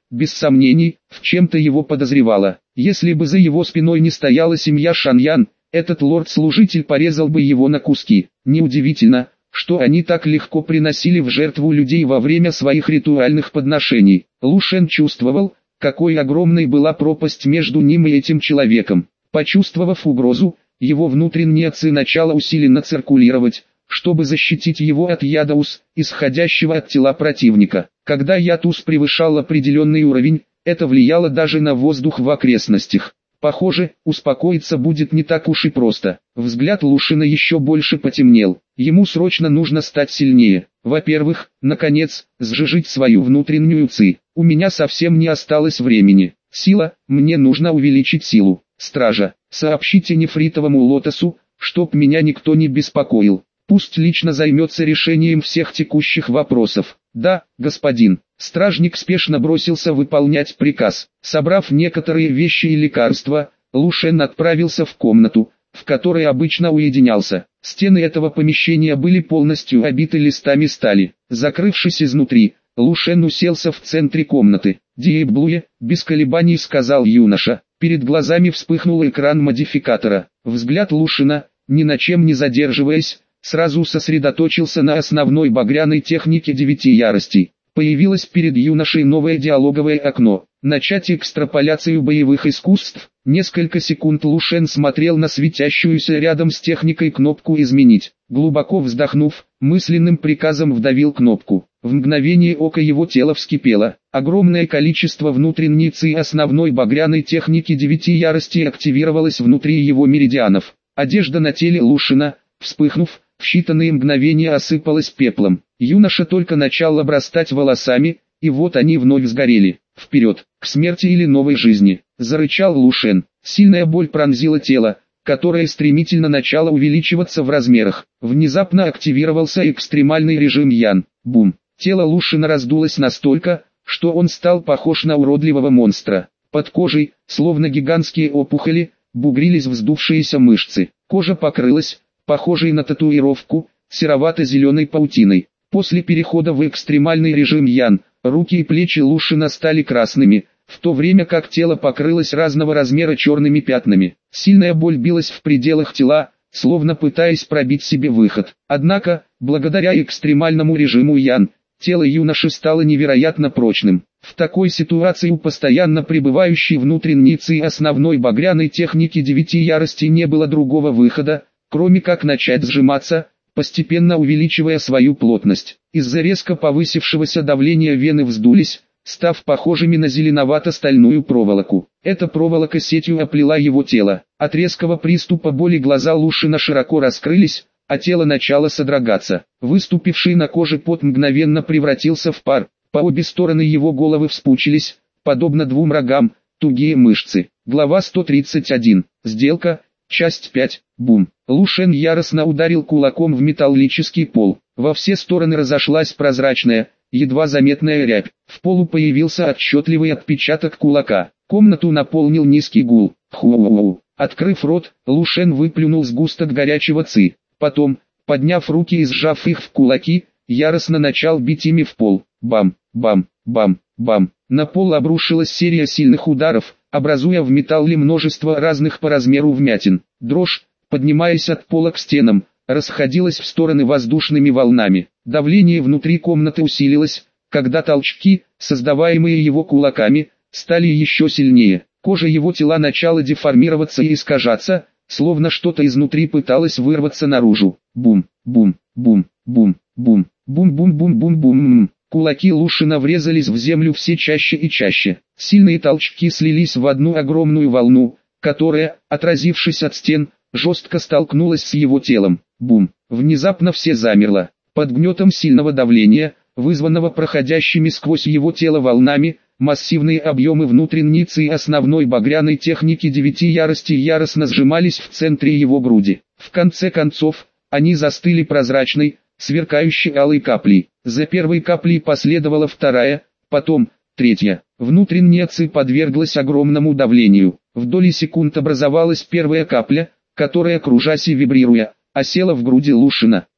без сомнений, в чем-то его подозревала. Если бы за его спиной не стояла семья Шаньян, этот лорд-служитель порезал бы его на куски. Неудивительно, что они так легко приносили в жертву людей во время своих ритуальных подношений. Лу Шен чувствовал, какой огромной была пропасть между ним и этим человеком. Почувствовав угрозу, его внутренние ци начало усиленно циркулировать, чтобы защитить его от яда УС, исходящего от тела противника. Когда яд УС превышал определенный уровень, это влияло даже на воздух в окрестностях. Похоже, успокоиться будет не так уж и просто. Взгляд Лушина еще больше потемнел. Ему срочно нужно стать сильнее. Во-первых, наконец, сжижить свою внутреннюю ци. У меня совсем не осталось времени. Сила, мне нужно увеличить силу. Стража, сообщите нефритовому лотосу, чтоб меня никто не беспокоил. Пусть лично займется решением всех текущих вопросов. Да, господин. Стражник спешно бросился выполнять приказ. Собрав некоторые вещи и лекарства, Лу Шен отправился в комнату, в которой обычно уединялся. Стены этого помещения были полностью обиты листами стали. Закрывшись изнутри, Лу Шен уселся в центре комнаты. «Диэб Блуе», без колебаний сказал юноша. Перед глазами вспыхнул экран модификатора. Взгляд Лу Шена, ни на чем не задерживаясь, сразу сосредоточился на основной багряной технике 9 яростей. Появилось перед юношей новое диалоговое окно. Начать экстраполяцию боевых искусств. Несколько секунд Лу Шен смотрел на светящуюся рядом с техникой кнопку «Изменить». Глубоко вздохнув, мысленным приказом вдавил кнопку. В мгновение ока его тело вскипело. Огромное количество внутренней ци основной багряной техники 9 яростей активировалось внутри его меридианов. Одежда на теле Лу Шена, вспыхнув, в считанные мгновения осыпалась пеплом. Юноша только начал обрастать волосами, и вот они вновь сгорели. «Вперед, к смерти или новой жизни!» – зарычал Лу Шен. Сильная боль пронзила тело, которое стремительно начало увеличиваться в размерах. Внезапно активировался экстремальный режим Ян. Бум! Тело Лу Шена раздулось настолько, что он стал похож на уродливого монстра. Под кожей, словно гигантские опухоли, бугрились вздувшиеся мышцы. Кожа покрылась, похожей на татуировку, серовато-зеленой паутиной. После перехода в экстремальный режим Ян, руки и плечи Лу Шена стали красными, в то время как тело покрылось разного размера черными пятнами. Сильная боль билась в пределах тела, словно пытаясь пробить себе выход. Однако, благодаря экстремальному режиму Ян, тело юноши стало невероятно прочным. В такой ситуации у постоянно пребывающей внутренней ци основной багряной техники 9 яростей не было другого выхода, кроме как начать сжиматься, постепенно увеличивая свою плотность. Из-за резко повысившегося давления вены вздулись, став похожими на зеленовато-стальную проволоку. Эта проволока сетью оплела его тело. От резкого приступа боли глаза Лу Шена широко раскрылись, а тело начало содрогаться. Выступивший на коже пот мгновенно превратился в пар. По обе стороны его головы вспучились, подобно двум рогам, тугие мышцы. Глава 131. Сделка. Часть 5. Бум. Лу Шен яростно ударил кулаком в металлический пол. Во все стороны разошлась прозрачная, едва заметная рябь. В полу появился отчетливый отпечаток кулака. Комнату наполнил низкий гул. Ху-у-у. Открыв рот, Лу Шен выплюнул сгусток горячего ци. Потом, подняв руки и сжав их в кулаки, яростно начал бить ими в пол. Бам, бам, бам, бам. На пол обрушилась серия сильных ударов, образуя в металле множество разных по размеру вмятин. Дрожь, поднимаясь от пола к стенам, расходилась в стороны воздушными волнами. Давление внутри комнаты усилилось, когда толчки, создаваемые его кулаками, стали еще сильнее. Кожа его тела начала деформироваться и искажаться, словно что-то изнутри пыталось вырваться наружу. Бум, бум, бум, бум, бум, бум-бум-бум-бум-бум. Кулаки Лу Шена врезались в землю все чаще и чаще. Сильные толчки слились в одну огромную волну, которая, отразившись от стен, жестко столкнулась с его телом. Бум! Внезапно все замерло. Под гнетом сильного давления, вызванного проходящими сквозь его тело волнами, массивные объемы внутренней ци основной багряной техники 9 яростей яростно сжимались в центре его груди. В конце концов, они застыли прозрачной, сверкающей алой каплей. За первой каплей последовала вторая, потом третья. Внутренняя ци подверглась огромному давлению. В доли секунд образовалась первая капля, которая, кружась и вибрируя, осела в груди Лу Шена.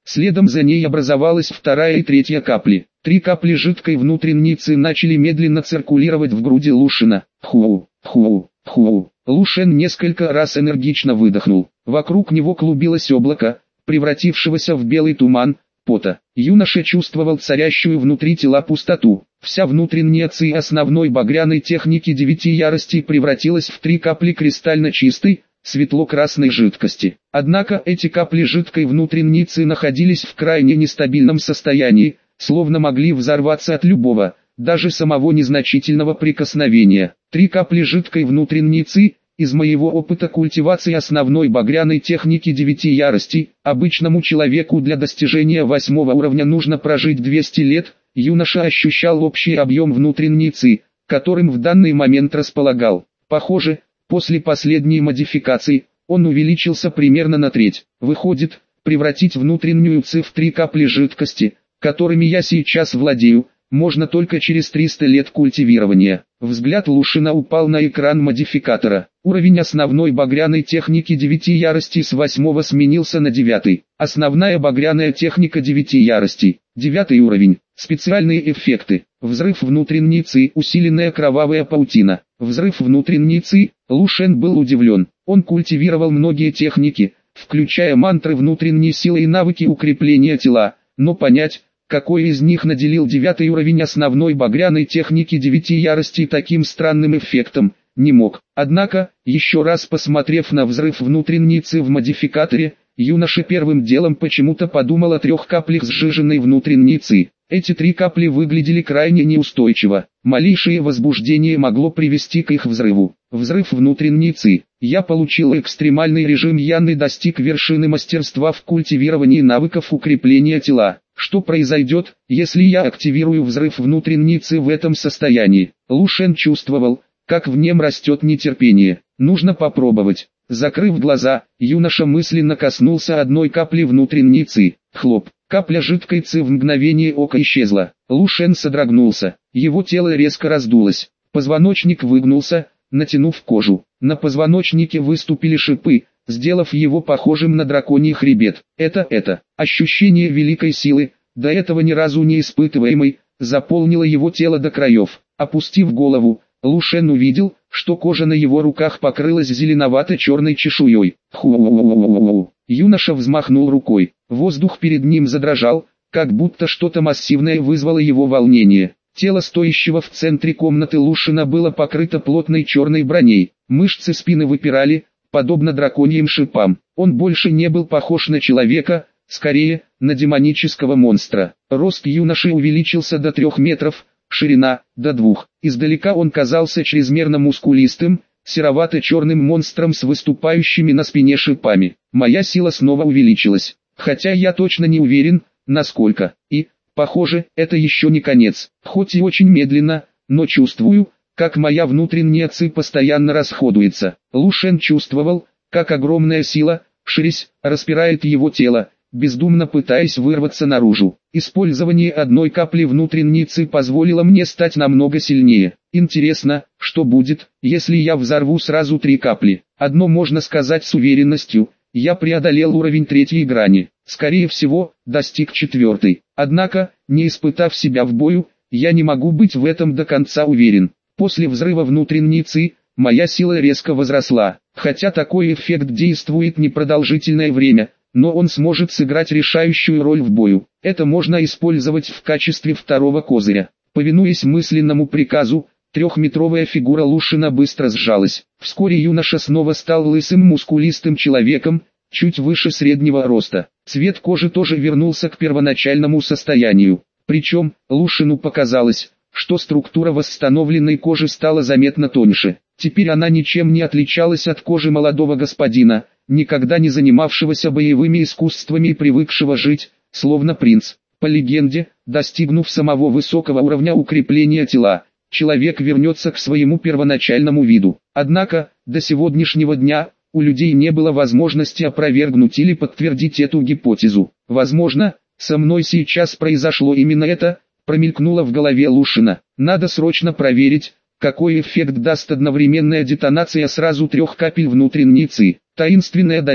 Следом за ней образовалась вторая и третья капли. 3 капли жидкой внутренней ци начали медленно циркулировать в груди Лушина. Ху, ху, ху. Лушен несколько раз энергично выдохнул. Вокруг него клубилось облако, превратившегося в белый туман пота. Юноша чувствовал царящую внутри тела пустоту. Вся внутренняя ци основной багряной техники 9 яростей превратилась в 3 капли кристально чистой, светло-красной жидкости. Однако эти капли жидкой внутренней ци находились в крайне нестабильном состоянии, словно могли взорваться от любого, даже самого незначительного прикосновения. 3 капли жидкой внутренней ци, из моего опыта культивации основной багряной техники 9 яростей, обычному человеку для достижения 8 уровня нужно прожить 200 лет, юноша ощущал общий объем внутренней ци, которым в данный момент располагал. Похоже, после последней модификации, он увеличился примерно на треть. Выходит, превратить внутреннюю ци в 3 капли жидкости, которыми я сейчас владею, можно только через 300 лет культивирования. Взгляд Лушина упал на экран модификатора. Уровень основной багряной техники 9 яростей с 8 сменился на 9. Основная багряная техника 9 яростей. 9 уровень. Специальные эффекты. Взрыв внутренней ци, усиленная кровавая паутина. Взрыв внутренней ци. Лушен был удивлен. Он культивировал многие техники, включая мантры внутренней силы и навыки укрепления тела, но понять, какой из них наделил 9 уровень основной багряной техники 9 яростей таким странным эффектом, не мог. Однако, еще раз посмотрев на взрыв внутренней ци в модификаторе, юноша первым делом почему-то подумал о 3 каплях сжиженной внутренней ци. Эти 3 капли выглядели крайне неустойчиво. Малейшее возбуждение могло привести к их взрыву. Взрыв внутренней ци. Я получил экстремальный режим Ян и достиг вершины мастерства в культивировании навыков укрепления тела. Что произойдет, если я активирую взрыв внутренней ци в этом состоянии? Лушен чувствовал, как в нем растет нетерпение. Нужно попробовать. Закрыв глаза, юноша мысленно коснулся одной капли внутренней ци. Хлоп. Капля жидкой ци в мгновение ока исчезла. Лушен содрогнулся. Его тело резко раздулось. Позвоночник выгнулся, натянув кожу. На позвоночнике выступили шипы, сделав его похожим на драконий хребет. Это ощущение великой силы, до этого ни разу не испытываемой, заполнило его тело до краев. Опустив голову, Лушен увидел, что кожа на его руках покрылась зеленовато-черной чешуей. Ху-у-у-у-у-у. Юноша взмахнул рукой. Воздух перед ним задрожал, как будто что-то массивное вызвало его волнение. Тело стоящего в центре комнаты Лушина было покрыто плотной черной броней. Мышцы спины выпирали, подобно драконьим шипам. Он больше не был похож на человека, скорее, на демонического монстра. Рост юноши увеличился до 3 метров, ширина – до 2. Издалека он казался чрезмерно мускулистым, серовато-черным монстром с выступающими на спине шипами. Моя сила снова увеличилась, хотя я точно не уверен, насколько. И, похоже, это еще не конец. Хоть и очень медленно, но чувствую, как моя внутренняя ци постоянно расходуется. Лушен чувствовал, как огромная сила, ширясь, распирает его тело, бездумно пытаясь вырваться наружу. Использование одной капли внутренней ци позволило мне стать намного сильнее. Интересно, что будет, если я взорву сразу 3 капли. Одно можно сказать с уверенностью, я преодолел уровень 3 грани. Скорее всего, достиг 4. Однако, не испытав себя в бою, я не могу быть в этом до конца уверен. После взрыва внутренней ци, моя сила резко возросла. Хотя такой эффект действует непродолжительное время, но он сможет сыграть решающую роль в бою. Это можно использовать в качестве второго козыря. Повинуясь мысленному приказу, 3-метровая фигура Лушина быстро сжалась. Вскоре юноша снова стал лысым мускулистым человеком, чуть выше среднего роста. Цвет кожи тоже вернулся к первоначальному состоянию. Причем, Лушину показалось, что структура восстановленной кожи стала заметно тоньше. Теперь она ничем не отличалась от кожи молодого господина, никогда не занимавшегося боевыми искусствами и привыкшего жить, словно принц. По легенде, достигнув самого высокого уровня укрепления тела, человек вернется к своему первоначальному виду. Однако, до сегодняшнего дня, у людей не было возможности опровергнуть или подтвердить эту гипотезу. Возможно, со мной сейчас произошло именно это, промелькнуло в голове Лушина. Надо срочно проверить, какой эффект даст одновременная детонация сразу 3 капель внутренней ци. Таинственная долина.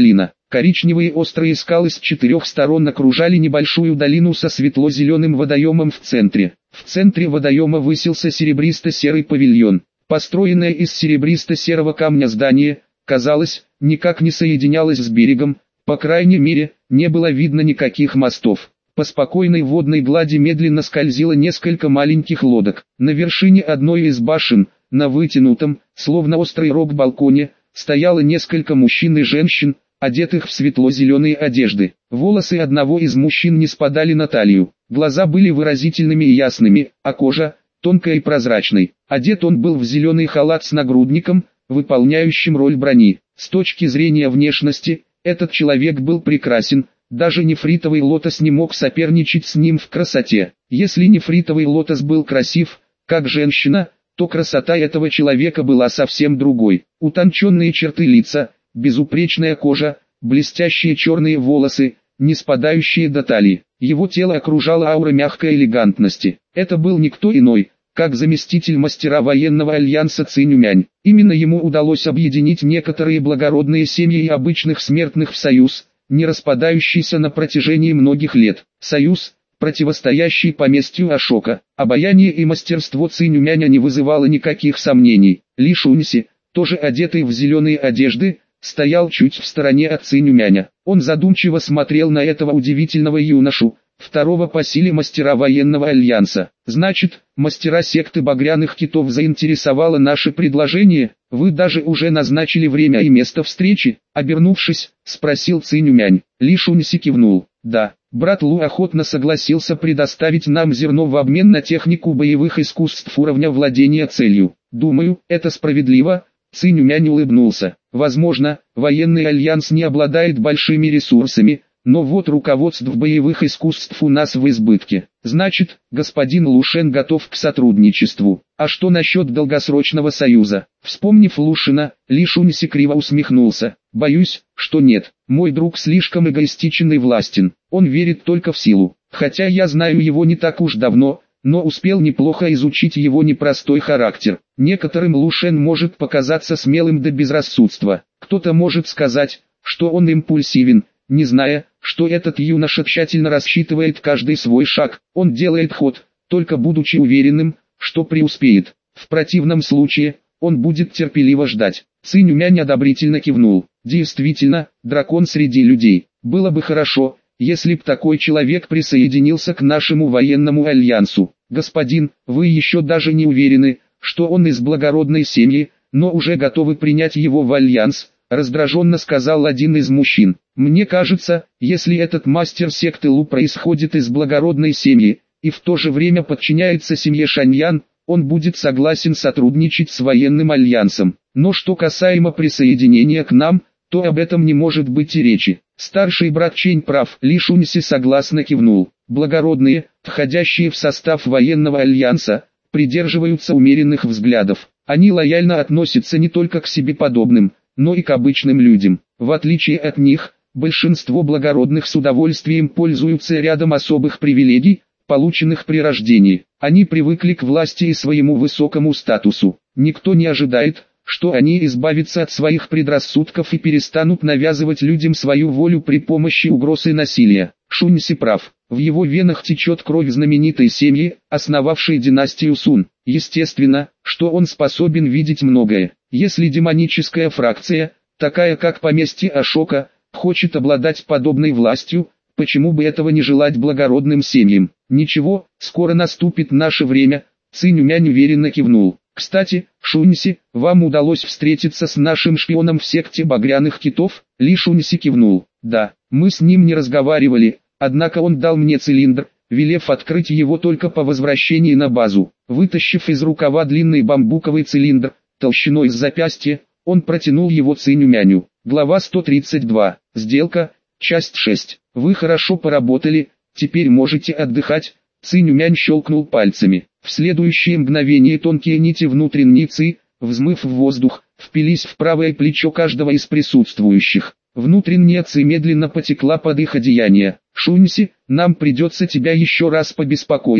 Коричневые острые скалы с 4 сторон окружали небольшую долину со светло-зеленым водоемом в центре. В центре водоема высился серебристо-серый павильон. Построенное из серебристо-серого камня здание, казалось, никак не соединялось с берегом, по крайней мере, не было видно никаких мостов. По спокойной водной глади медленно скользило несколько маленьких лодок. На вершине одной из башен, на вытянутом, словно острый рог балконе, стояло несколько мужчин и женщин, одетых в светло-зеленые одежды. Волосы одного из мужчин не спадали на талию. Глаза были выразительными и ясными, а кожа – тонкой и прозрачной. Одет он был в зеленый халат с нагрудником, выполняющим роль брони. С точки зрения внешности, этот человек был прекрасен, даже нефритовый лотос не мог соперничать с ним в красоте. Если нефритовый лотос был красив, как женщина, то красота этого человека была совсем другой. Утонченные черты лица, безупречная кожа, блестящие черные волосы, не спадающие до талии. Его тело окружала аура мягкой элегантности. Это был никто иной, как заместитель мастера военного альянса Цинь-Юмянь. Именно ему удалось объединить некоторые благородные семьи и обычных смертных в союз, не распадающийся на протяжении многих лет. Союз, противостоящий поместью Ашока. Обаяние и мастерство Цинь-Юмяня не вызывало никаких сомнений. Ли Шуньси, тоже одетый в зеленые одежды, стоял чуть в стороне от Цинь-Юмяня. Он задумчиво смотрел на этого удивительного юношу, второго по силе мастера военного альянса. «Значит, мастера секты багряных китов заинтересовало наше предложение? Вы даже уже назначили время и место встречи?» Обернувшись, спросил Цинь-Юмянь. Ли Шуньси кивнул. «Да, брат Лу охотно согласился предоставить нам зерно в обмен на технику боевых искусств уровня владения целью. Думаю, это справедливо». Цинь-Юмянь улыбнулся. «Возможно, военный альянс не обладает большими ресурсами, но вот руководств боевых искусств у нас в избытке. Значит, господин Лушен готов к сотрудничеству. А что насчет долгосрочного союза?» Вспомнив Лушина, Ли Шуньси криво усмехнулся. «Боюсь, что нет. Мой друг слишком эгоистичен и властен. Он верит только в силу. Хотя я знаю его не так уж давно, но успел неплохо изучить его непростой характер. Некоторым Лушен может показаться смелым до безрассудства. Кто-то может сказать, что он импульсивен, не зная, что этот юноша тщательно рассчитывает каждый свой шаг. Он делает ход, только будучи уверенным, что преуспеет. В противном случае, он будет терпеливо ждать». Цинь-Юмянь одобрительно кивнул. «Действительно, дракон среди людей. Было бы хорошо, если б такой человек присоединился к нашему военному альянсу. Господин, вы еще даже не уверены, что он из благородной семьи, но уже готовы принять его в альянс», раздраженно сказал один из мужчин. «Мне кажется, если этот мастер секты Лу происходит из благородной семьи, и в то же время подчиняется семье Шаньян, он будет согласен сотрудничать с военным альянсом. Но что касаемо присоединения к нам, то об этом не может быть и речи». Старший брат Чень прав. Ли Шуньси согласно кивнул. Благородные, входящие в состав военного альянса, придерживаются умеренных взглядов. Они лояльно относятся не только к себе подобным, но и к обычным людям. В отличие от них, большинство благородных с удовольствием пользуются рядом особых привилегий, полученных при рождении. Они привыкли к власти и своему высокому статусу. Никто не ожидает, что они избавятся от своих предрассудков и перестанут навязывать людям свою волю при помощи угроз и насилия. Шуньси прав. В его венах течет кровь знаменитой семьи, основавшей династию Сун. Естественно, что он способен видеть многое. Если демоническая фракция, такая как поместье Ашока, хочет обладать подобной властью, почему бы этого не желать благородным семьям? Ничего, скоро наступит наше время. Цинь-Юмянь уверенно кивнул. «Кстати, Шуньси, вам удалось встретиться с нашим шпионом в секте багряных китов?» Ли Шуньси кивнул. «Да, мы с ним не разговаривали, однако он дал мне цилиндр, велев открыть его только по возвращении на базу. Вытащив из рукава длинный бамбуковый цилиндр, толщиной с запястье, он протянул его Цинь-Юмяню». Глава 132. Сделка. Часть 6. «Вы хорошо поработали, теперь можете отдыхать». Цинь-Юмянь щелкнул пальцами. В следующее мгновение тонкие нити внутренней ци, взмыв в воздух, впились в правое плечо каждого из присутствующих. Внутренняя ци медленно потекла под их одеяние. «Шуньси, нам придется тебя еще раз побеспокоить»,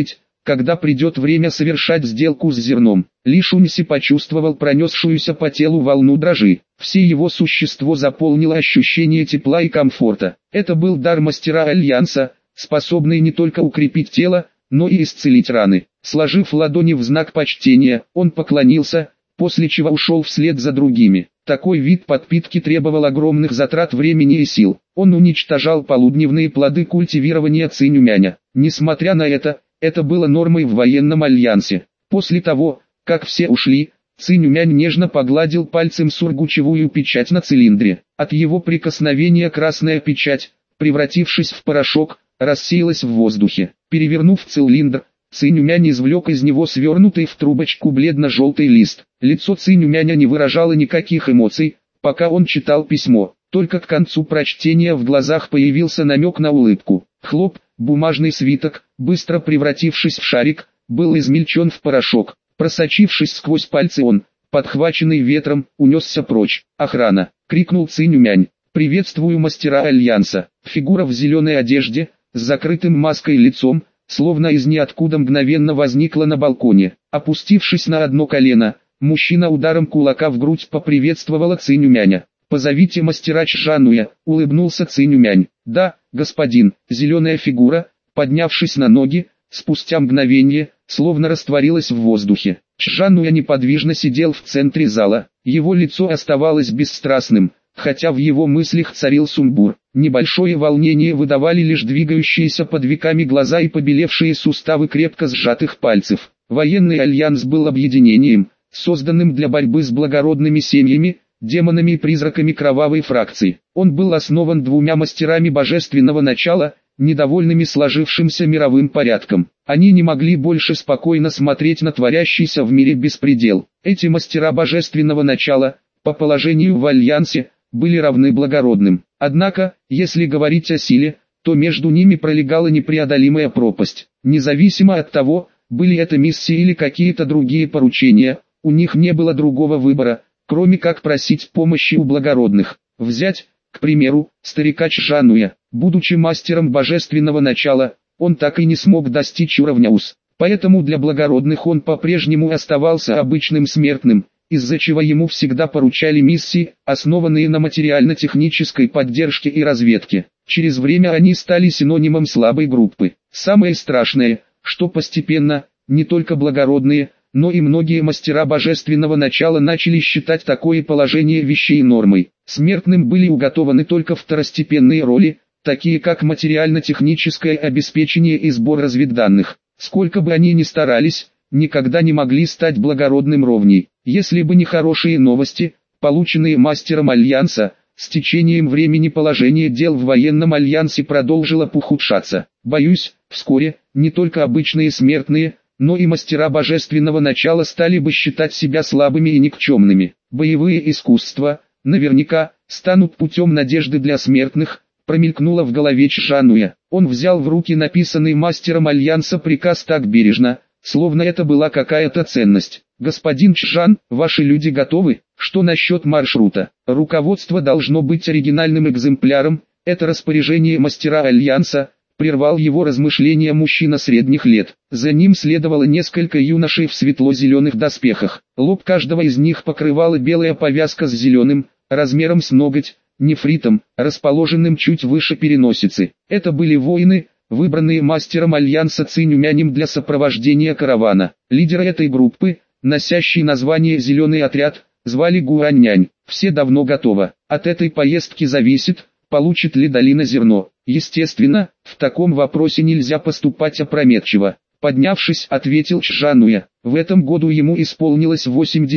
когда придет время совершать сделку с зерном. Ли Шуньси почувствовал пронесшуюся по телу волну дрожи. Все его существо заполнило ощущение тепла и комфорта. Это был дар мастера Альянса, способный не только укрепить тело, но и исцелить раны. Сложив ладони в знак почтения, он поклонился, после чего ушел вслед за другими. Такой вид подпитки требовал огромных затрат времени и сил. Он уничтожал полудневные плоды культивирования цинь-юмяня. Несмотря на это было нормой в военном альянсе. После того, как все ушли, Цинь-юмянь нежно погладил пальцем сургучевую печать на цилиндре. От его прикосновения красная печать, превратившись в порошок, рассеялась в воздухе. Перевернув цилиндр, Цинь-юмянь извлек из него свернутый в трубочку бледно-желтый лист. Лицо Цинь-юмяня не выражало никаких эмоций, пока он читал письмо. Только к концу прочтения в глазах появился намек на улыбку. Хлоп, бумажный свиток, быстро превратившись в шарик, был измельчен в порошок. Просочившись сквозь пальцы он, подхваченный ветром, унесся прочь. «Охрана!» — крикнул Цинь-юмянь. «Приветствую мастера Альянса!» Фигура в зеленой одежде, с закрытым маской лицом, словно из ниоткуда мгновенно возникла на балконе. Опустившись на одно колено, мужчина ударом кулака в грудь поприветствовала Цинь-юмяня. «Позовите мастера Чжануя», — улыбнулся Цинь-юмянь. «Да, господин». Зеленая фигура, поднявшись на ноги, спустя мгновение, словно растворилась в воздухе. Чжануя неподвижно сидел в центре зала. Его лицо оставалось бесстрастным, хотя в его мыслях царил сумбур. Небольшое волнение выдавали лишь двигающиеся под веками глаза и побелевшие суставы крепко сжатых пальцев. Военный альянс был объединением, созданным для борьбы с благородными семьями, демонами и призраками кровавой фракции. Он был основан двумя мастерами божественного начала, недовольными сложившимся мировым порядком. Они не могли больше спокойно смотреть на творящийся в мире беспредел. Эти мастера божественного начала, по положению в альянсе, были равны благородным. Однако, если говорить о силе, то между ними пролегала непреодолимая пропасть. Независимо от того, были это миссии или какие-то другие поручения, у них не было другого выбора, кроме как просить помощи у благородных. Взять, к примеру, старика Чжануя. Будучи мастером божественного начала, он так и не смог достичь уровня УС. Поэтому для благородных он по-прежнему оставался обычным смертным, из-за чего ему всегда поручали миссии, основанные на материально-технической поддержке и разведке. Через время они стали синонимом слабой группы. Самое страшное, что постепенно, не только благородные, но и многие мастера божественного начала начали считать такое положение вещей нормой. Смертным были уготованы только второстепенные роли, такие как материально-техническое обеспечение и сбор разведданных. Сколько бы они ни старались, никогда не могли стать благородным ровней. Если бы не хорошие новости, полученные мастером Альянса, с течением времени положение дел в военном Альянсе продолжило ухудшаться. Боюсь, вскоре, не только обычные смертные, но и мастера божественного начала стали бы считать себя слабыми и никчемными. Боевые искусства, наверняка, станут путем надежды для смертных, промелькнуло в голове Чжануя. Он взял в руки написанный мастером Альянса приказ так бережно, словно это была какая-то ценность. «Господин Чжан, ваши люди готовы? Что насчет маршрута? Руководство должно быть оригинальным экземпляром, это распоряжение мастера Альянса», прервал его размышления мужчина средних лет. За ним следовало несколько юношей в светло-зеленых доспехах. Лоб каждого из них покрывала белая повязка с зеленым, размером с ноготь, нефритом, расположенным чуть выше переносицы. Это были воины, выбранные мастером Альянса Цинь-юмянем для сопровождения каравана. Лидера этой группы, носящий название «Зеленый отряд», звали Гуаннянь. Все давно готово. От этой поездки зависит, получит ли долина зерно. Естественно, в таком вопросе нельзя поступать опрометчиво. Поднявшись, ответил Чжануя. В этом году ему исполнилось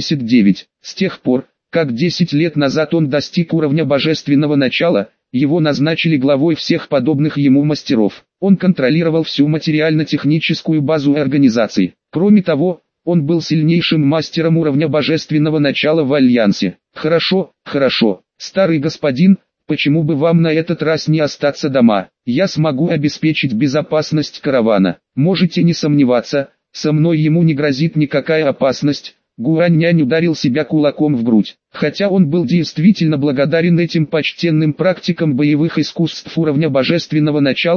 89. С тех пор, как 10 лет назад он достиг уровня божественного начала, его назначили главой всех подобных ему мастеров. Он контролировал всю материально-техническую базу организации. Кроме того, он был сильнейшим мастером уровня божественного начала в Альянсе. Хорошо, старый господин, почему бы вам на этот раз не остаться дома? Я смогу обеспечить безопасность каравана. Можете не сомневаться, со мной ему не грозит никакая опасность. Гуаннянь ударил себя кулаком в грудь. Хотя он был действительно благодарен этим почтенным практикам боевых искусств уровня божественного начала,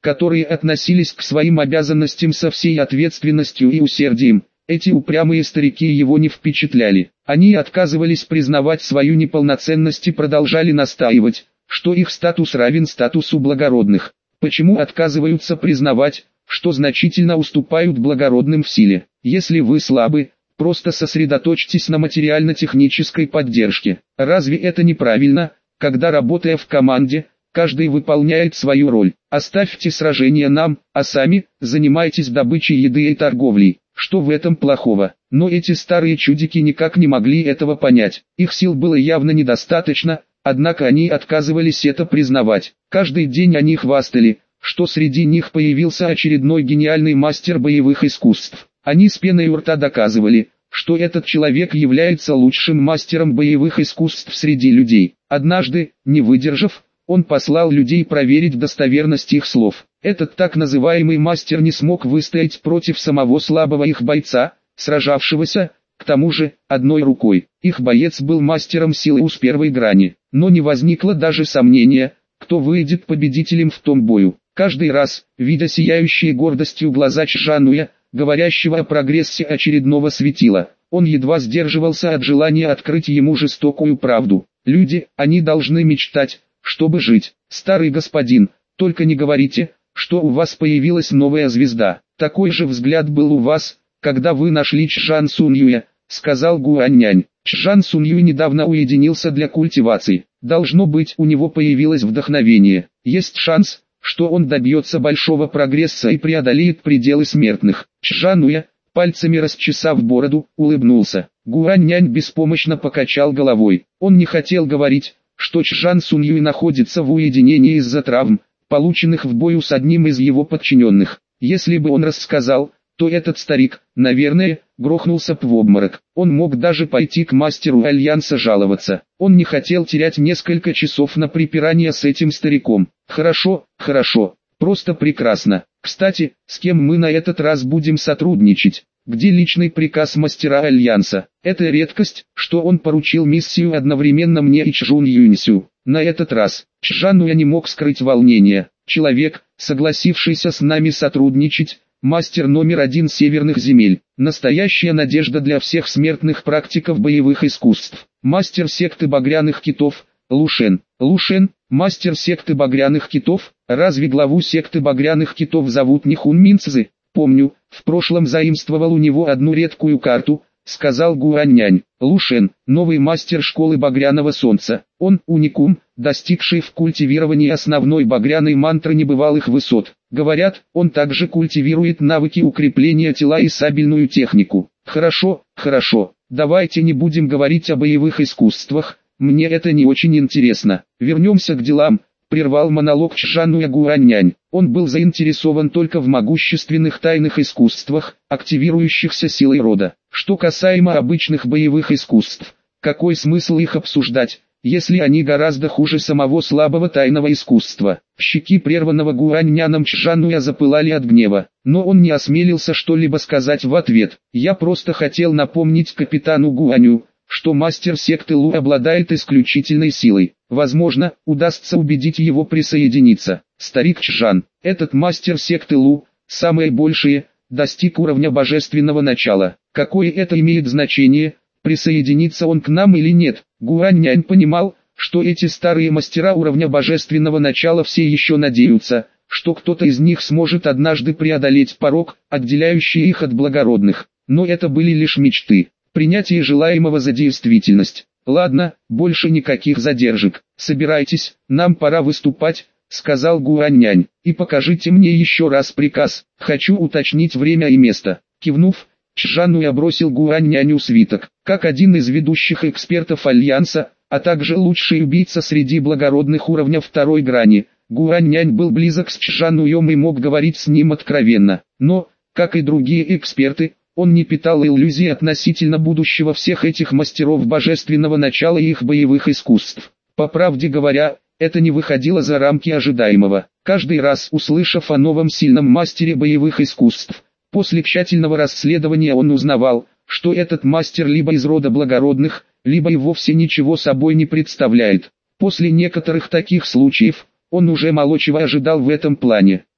которые относились к своим обязанностям со всей ответственностью и усердием. Эти упрямые старики его не впечатляли. Они отказывались признавать свою неполноценность и продолжали настаивать, что их статус равен статусу благородных. Почему отказываются признавать, что значительно уступают благородным в силе? Если вы слабы, просто сосредоточьтесь на материально-технической поддержке. Разве это неправильно, когда, работая в команде, каждый выполняет свою роль? Оставьте сражения нам, а сами занимайтесь добычей еды и торговлей. Что в этом плохого? Но эти старые чудики никак не могли этого понять. Их сил было явно недостаточно, однако они отказывались это признавать. Каждый день они хвастали, что среди них появился очередной гениальный мастер боевых искусств. Они с пеной у рта доказывали, что этот человек является лучшим мастером боевых искусств среди людей. Однажды, не выдержав, он послал людей проверить достоверность их слов. Этот так называемый мастер не смог выстоять против самого слабого их бойца, сражавшегося, к тому же, одной рукой. Их боец был мастером силы с первой грани, но не возникло даже сомнения, кто выйдет победителем в том бою. Каждый раз, видя сияющие гордостью глаза Чжануя, говорящего о прогрессе очередного светила, он едва сдерживался от желания открыть ему жестокую правду. Люди, они должны мечтать, чтобы жить. Старый господин, только не говорите, что у вас появилась новая звезда. Такой же взгляд был у вас, когда вы нашли Чжан Суньюя, сказал Гуаннянь. Чжан Суньюй недавно уединился для культивации. Должно быть, у него появилось вдохновение. Есть шанс, что он добьется большого прогресса и преодолеет пределы смертных. Чжануя, пальцами расчесав бороду, улыбнулся. Гуаннянь беспомощно покачал головой. Он не хотел говорить, что Чжан Суньюй находится в уединении из-за травм, полученных в бою с одним из его подчиненных. Если бы он рассказал, то этот старик, наверное, грохнулся в обморок. Он мог даже пойти к мастеру Альянса жаловаться. Он не хотел терять несколько часов на припирание с этим стариком. Хорошо, хорошо, просто прекрасно. Кстати, с кем мы на этот раз будем сотрудничать? Где личный приказ мастера Альянса? Это редкость, что он поручил миссию одновременно мне и Чжун Юньсю. На этот раз, Чжануя не мог скрыть волнения. Человек, согласившийся с нами сотрудничать, мастер номер 1 северных земель. Настоящая надежда для всех смертных практиков боевых искусств. Мастер секты багряных китов, Лушен. Лушен, мастер секты багряных китов. Разве главу секты багряных китов зовут не Хун Минцзы? Помню, в прошлом заимствовал у него одну редкую карту, сказал Гуаннянь. Лушен, новый мастер школы багряного солнца. Он уникум, достигший в культивировании основной багряной мантры небывалых высот. Говорят, он также культивирует навыки укрепления тела и сабельную технику. Хорошо, хорошо, давайте не будем говорить о боевых искусствах, мне это не очень интересно. Вернемся к делам. Прервал монолог Чжануя Гуаннянь. Он был заинтересован только в могущественных тайных искусствах, активирующихся силой рода. Что касаемо обычных боевых искусств, какой смысл их обсуждать, если они гораздо хуже самого слабого тайного искусства? Щеки прерванного Гуанняном Чжануя запылали от гнева, но он не осмелился что-либо сказать в ответ. Я просто хотел напомнить капитану Гуаню, что мастер секты Лу обладает исключительной силой. Возможно, удастся убедить его присоединиться. Старик Чжан, этот мастер секты Лу, самое большее, достиг уровня божественного начала. Какое это имеет значение, присоединится он к нам или нет? Гуаннянь понимал, что эти старые мастера уровня божественного начала все еще надеются, что кто-то из них сможет однажды преодолеть порог, отделяющий их от благородных. Но это были лишь мечты. Принятие желаемого за действительность. Ладно, больше никаких задержек. Собирайтесь, нам пора выступать, сказал Гуаннянь. И покажите мне еще раз приказ. Хочу уточнить время и место. Кивнув, Чжануя бросил Гуанняню свиток. Как один из ведущих экспертов Альянса, а также лучший убийца среди благородных уровня второй грани, Гуаннянь был близок с Чжануем и мог говорить с ним откровенно. Но, как и другие эксперты, он не питал иллюзий относительно будущего всех этих мастеров божественного начала и их боевых искусств. По правде говоря, это не выходило за рамки ожидаемого. Каждый раз услышав о новом сильном мастере боевых искусств, после тщательного расследования он узнавал, что этот мастер либо из рода благородных, либо и вовсе ничего собой не представляет. После некоторых таких случаев, он уже мало чего ожидал в этом плане.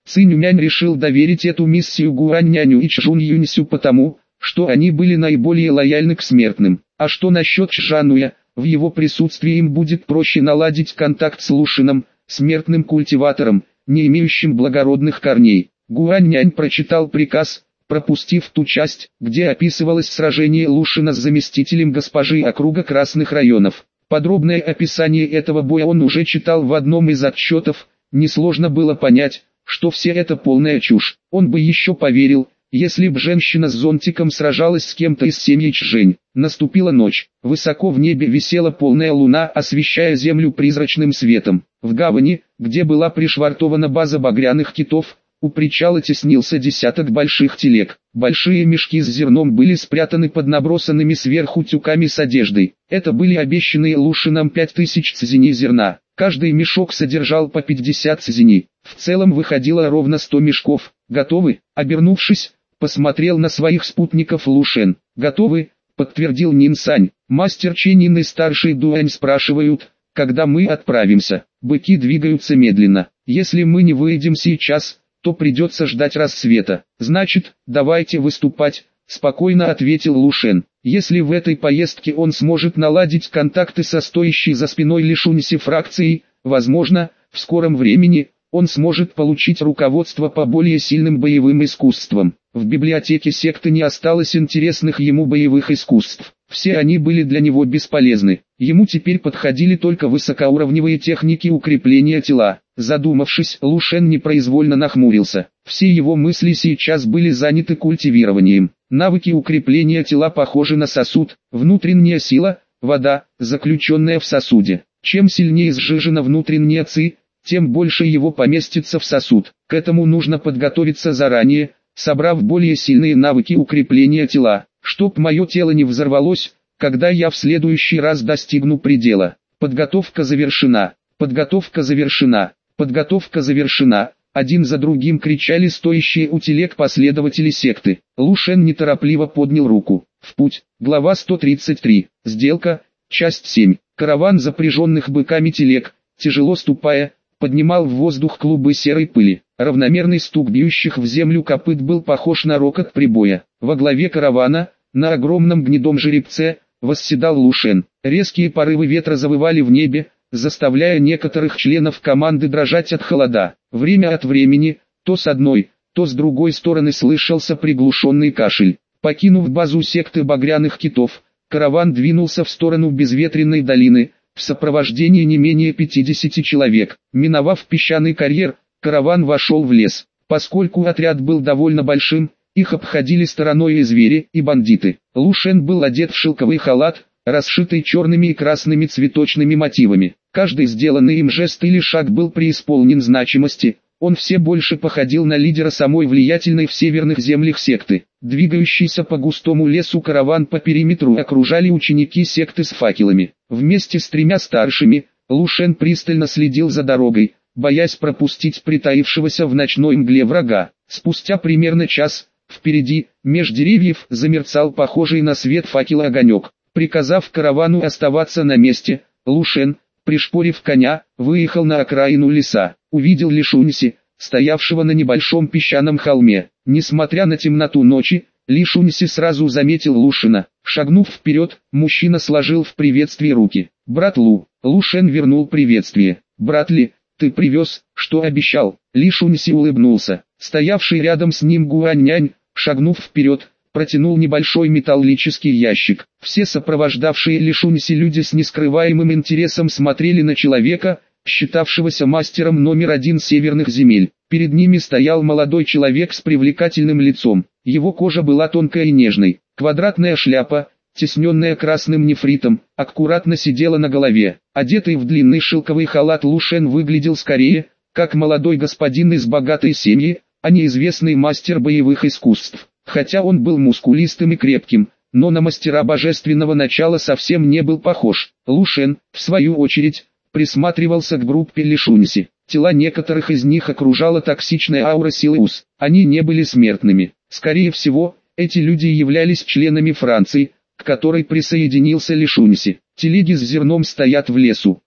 Цинь-Мянь решил доверить эту миссию Гуань-Няню и Чжун-Юньсю потому, что они были наиболее лояльны к смертным. А что насчет Чжануя, в его присутствии им будет проще наладить контакт с Лушином, смертным культиватором, не имеющим благородных корней. Гуань-Нянь прочитал приказ, пропустив ту часть, где описывалось сражение Лушина с заместителем госпожи округа Красных районов. Подробное описание этого боя он уже читал в одном из отчетов, несложно было понять, что все это полная чушь. Он бы еще поверил, если б женщина с зонтиком сражалась с кем-то из семьи Чжэнь. Наступила ночь, высоко в небе висела полная луна, освещая землю призрачным светом. В гавани, где была пришвартована база багряных китов, у причала теснился десяток больших телег. Большие мешки с зерном были спрятаны под набросанными сверху тюками с одеждой. Это были обещанные Лушином 5000 цзиней зерна. Каждый мешок содержал по 50 цзиней. В целом выходило ровно 100 мешков. «Готовы?» Обернувшись, посмотрел на своих спутников Лушен. «Готовы?» — подтвердил Нинсань. «Мастер Ченин и старший Дуань спрашивают, когда мы отправимся. Быки двигаются медленно. Если мы не выйдем сейчас, то придется ждать рассвета. Значит, давайте выступать», — спокойно ответил Лушен. «Если в этой поездке он сможет наладить контакты со стоящей за спиной Лишуньси фракцией, возможно, в скором времени он сможет получить руководство по более сильным боевым искусствам». В библиотеке секты не осталось интересных ему боевых искусств. Все они были для него бесполезны. Ему теперь подходили только высокоуровневые техники укрепления тела. Задумавшись, Лушен непроизвольно нахмурился. Все его мысли сейчас были заняты культивированием. Навыки укрепления тела похожи на сосуд, внутренняя сила, вода, заключенная в сосуде. Чем сильнее сжижена внутренняя ци, тем больше его поместится в сосуд. К этому нужно подготовиться заранее, собрав более сильные навыки укрепления тела, чтоб мое тело не взорвалось, когда я в следующий раз достигну предела. Подготовка завершена, подготовка завершена, подготовка завершена. Один за другим кричали стоящие у телег последователи секты. Лушен неторопливо поднял руку. В путь. Глава 133. Сделка. Часть 7. Караван запряженных быками телег, тяжело ступая, поднимал в воздух клубы серой пыли. Равномерный стук бьющих в землю копыт был похож на рокот прибоя. Во главе каравана, на огромном гнедом жеребце, восседал Лушен. Резкие порывы ветра завывали в небе, заставляя некоторых членов команды дрожать от холода. Время от времени, то с одной, то с другой стороны слышался приглушенный кашель. Покинув базу секты багряных китов, караван двинулся в сторону безветренной долины, в сопровождении не менее 50 человек. Миновав песчаный карьер, караван вошел в лес. Поскольку отряд был довольно большим, их обходили стороной и звери, и бандиты. Лушен был одет в шелковый халат, расшитый черными и красными цветочными мотивами. Каждый сделанный им жест или шаг был преисполнен значимости. Он все больше походил на лидера самой влиятельной в северных землях секты. Двигающийся по густому лесу караван по периметру окружали ученики секты с факелами. Вместе с 3 старшими, Лушен пристально следил за дорогой, боясь пропустить притаившегося в ночной мгле врага. Спустя примерно час, впереди, меж деревьев, замерцал похожий на свет факела огонек. Приказав каравану оставаться на месте, Лушен, пришпорив коня, выехал на окраину леса. Увидел Лишуньси, стоявшего на небольшом песчаном холме. Несмотря на темноту ночи, Лишуньси сразу заметил Лушена. Шагнув вперед, мужчина сложил в приветствии руки. «Брат Лу». Лушен вернул приветствие. «Брат Ли, ты привез, что обещал?» Лишуньси улыбнулся. Стоявший рядом с ним Гуань-Нянь, шагнув вперед, протянул небольшой металлический ящик. Все сопровождавшие Лишуньси люди с нескрываемым интересом смотрели на человека, считавшегося мастером номер 1 северных земель. Перед ними стоял молодой человек с привлекательным лицом. Его кожа была тонкой и нежной. Квадратная шляпа, тесненная красным нефритом, аккуратно сидела на голове. Одетый в длинный шелковый халат Лушен выглядел скорее, как молодой господин из богатой семьи, а не известный мастер боевых искусств. Хотя он был мускулистым и крепким, но на мастера божественного начала совсем не был похож. Лушен, в свою очередь, присматривался к группе Лишуньси. Тела некоторых из них окружала токсичная аура силы УС. Они не были смертными. Скорее всего, эти люди являлись членами Франции, к которой присоединился Лишуньси. Телеги с зерном стоят в лесу.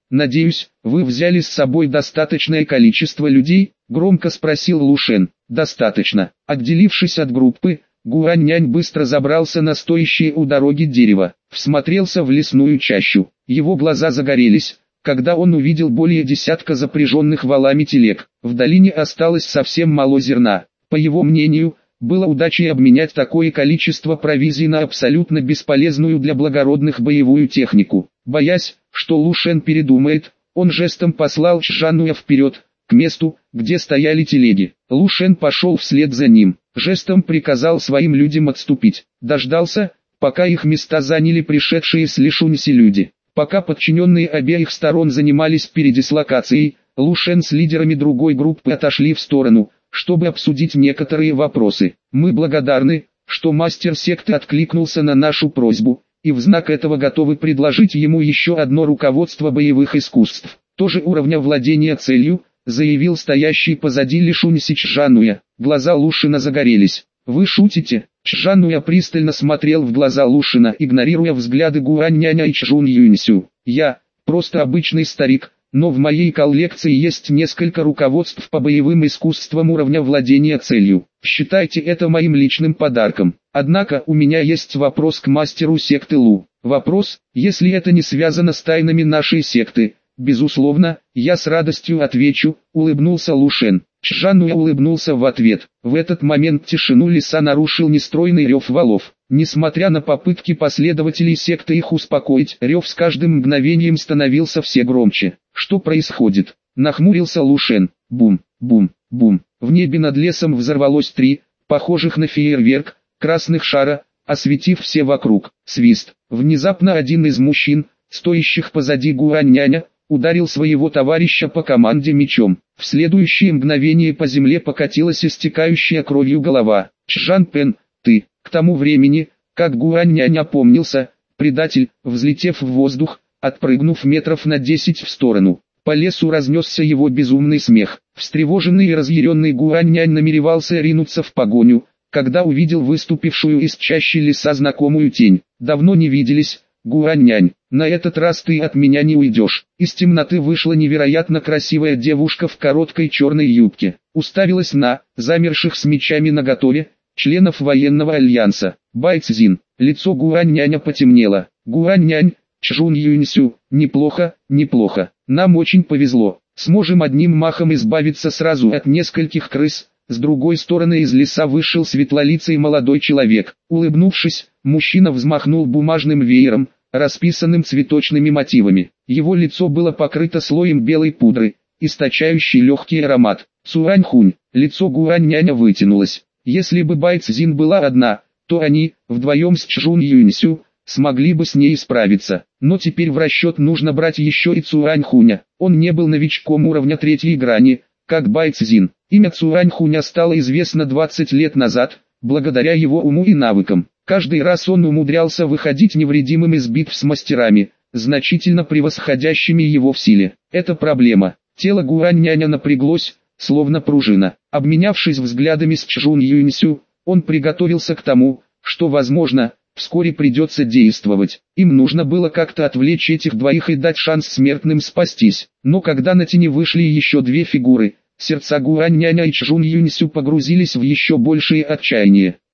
«Надеюсь, вы взяли с собой достаточное количество людей?» – громко спросил Лушен. «Достаточно». Отделившись от группы, Гуаннянь быстро забрался на стоящее у дороги дерево, всмотрелся в лесную чащу. Его глаза загорелись, когда он увидел более десятка запряженных валами телег. В долине осталось совсем мало зерна. По его мнению, было удачей обменять такое количество провизии на абсолютно бесполезную для благородных боевую технику. Боясь, что Лушен передумает, он жестом послал Чжануя вперед, к месту, где стояли телеги. Лушен пошел вслед за ним, жестом приказал своим людям отступить. Дождался, пока их места заняли пришедшие с Лишуньси люди. Пока подчиненные обеих сторон занимались передислокацией, Лушен с лидерами другой группы отошли в сторону, чтобы обсудить некоторые вопросы. «Мы благодарны, что мастер секты откликнулся на нашу просьбу, и в знак этого готовы предложить ему еще одно руководство боевых искусств, тоже уровня владения целью», заявил стоящий позади Лишуньси Чжануя. Глаза Лушина загорелись. «Вы шутите?» Чжануя пристально смотрел в глаза Лушина, игнорируя взгляды Гуанняня и Чжун Юньсю. «Я, просто обычный старик, но в моей коллекции есть несколько руководств по боевым искусствам уровня владения целью. Считайте это моим личным подарком. Однако у меня есть вопрос к мастеру секты Лу. Вопрос, если это не связано с тайнами нашей секты. Безусловно, я с радостью отвечу», — улыбнулся Лушен. Чжануя улыбнулся в ответ. В этот момент тишину леса нарушил нестройный рев валов. Несмотря на попытки последователей секты их успокоить, рев с каждым мгновением становился все громче. «Что происходит?» — нахмурился Лушен. Бум, бум, бум. В небе над лесом взорвалось 3, похожих на фейерверк, красных шара, осветив все вокруг. Свист. Внезапно один из мужчин, стоящих позади Гуанняня, ударил своего товарища по команде мечом. В следующее мгновение по земле покатилась истекающая кровью голова. «Чжан Пен, ты!» К тому времени, как Гуаннянь опомнился, предатель, взлетев в воздух, отпрыгнув метров на 10 в сторону. По лесу разнесся его безумный смех. Встревоженный и разъяренный Гуаннянь намеревался ринуться в погоню, когда увидел выступившую из чащи леса знакомую тень. «Давно не виделись, Гуаннянь, на этот раз ты от меня не уйдешь». Из темноты вышла невероятно красивая девушка в короткой черной юбке. Уставилась на замерших с мечами наготове членов военного альянса. Бай Цзин. Лицо Гуанняня потемнело. «Гуаннянь, Чжун Юньсю, неплохо, неплохо. Нам очень повезло. Сможем одним махом избавиться сразу от нескольких крыс». С другой стороны из леса вышел светлолицый молодой человек. Улыбнувшись, мужчина взмахнул бумажным веером, расписанным цветочными мотивами. Его лицо было покрыто слоем белой пудры, источающей легкий аромат. «Цуаньхунь». Лицо Гуанняня вытянулось. Если бы Бай Цзин была одна, то они, вдвоем с Чжун Юньсю, смогли бы с ней справиться. Но теперь в расчет нужно брать еще и Цуаньхуня. Он не был новичком уровня третьей грани, как Бай Цзин. Имя Цуаньхуня стало известно 20 лет назад, благодаря его уму и навыкам. Каждый раз он умудрялся выходить невредимым из битв с мастерами, значительно превосходящими его в силе. Это проблема. Тело Гуанняня напряглось, словно пружина. Обменявшись взглядами с Чжун Юньсю, он приготовился к тому, что, возможно, вскоре придется действовать. Им нужно было как-то отвлечь этих двоих и дать шанс смертным спастись. Но когда на тени вышли еще две фигуры, сердца Гуанняня и Чжун Юньсю погрузились в еще большее отчаяние.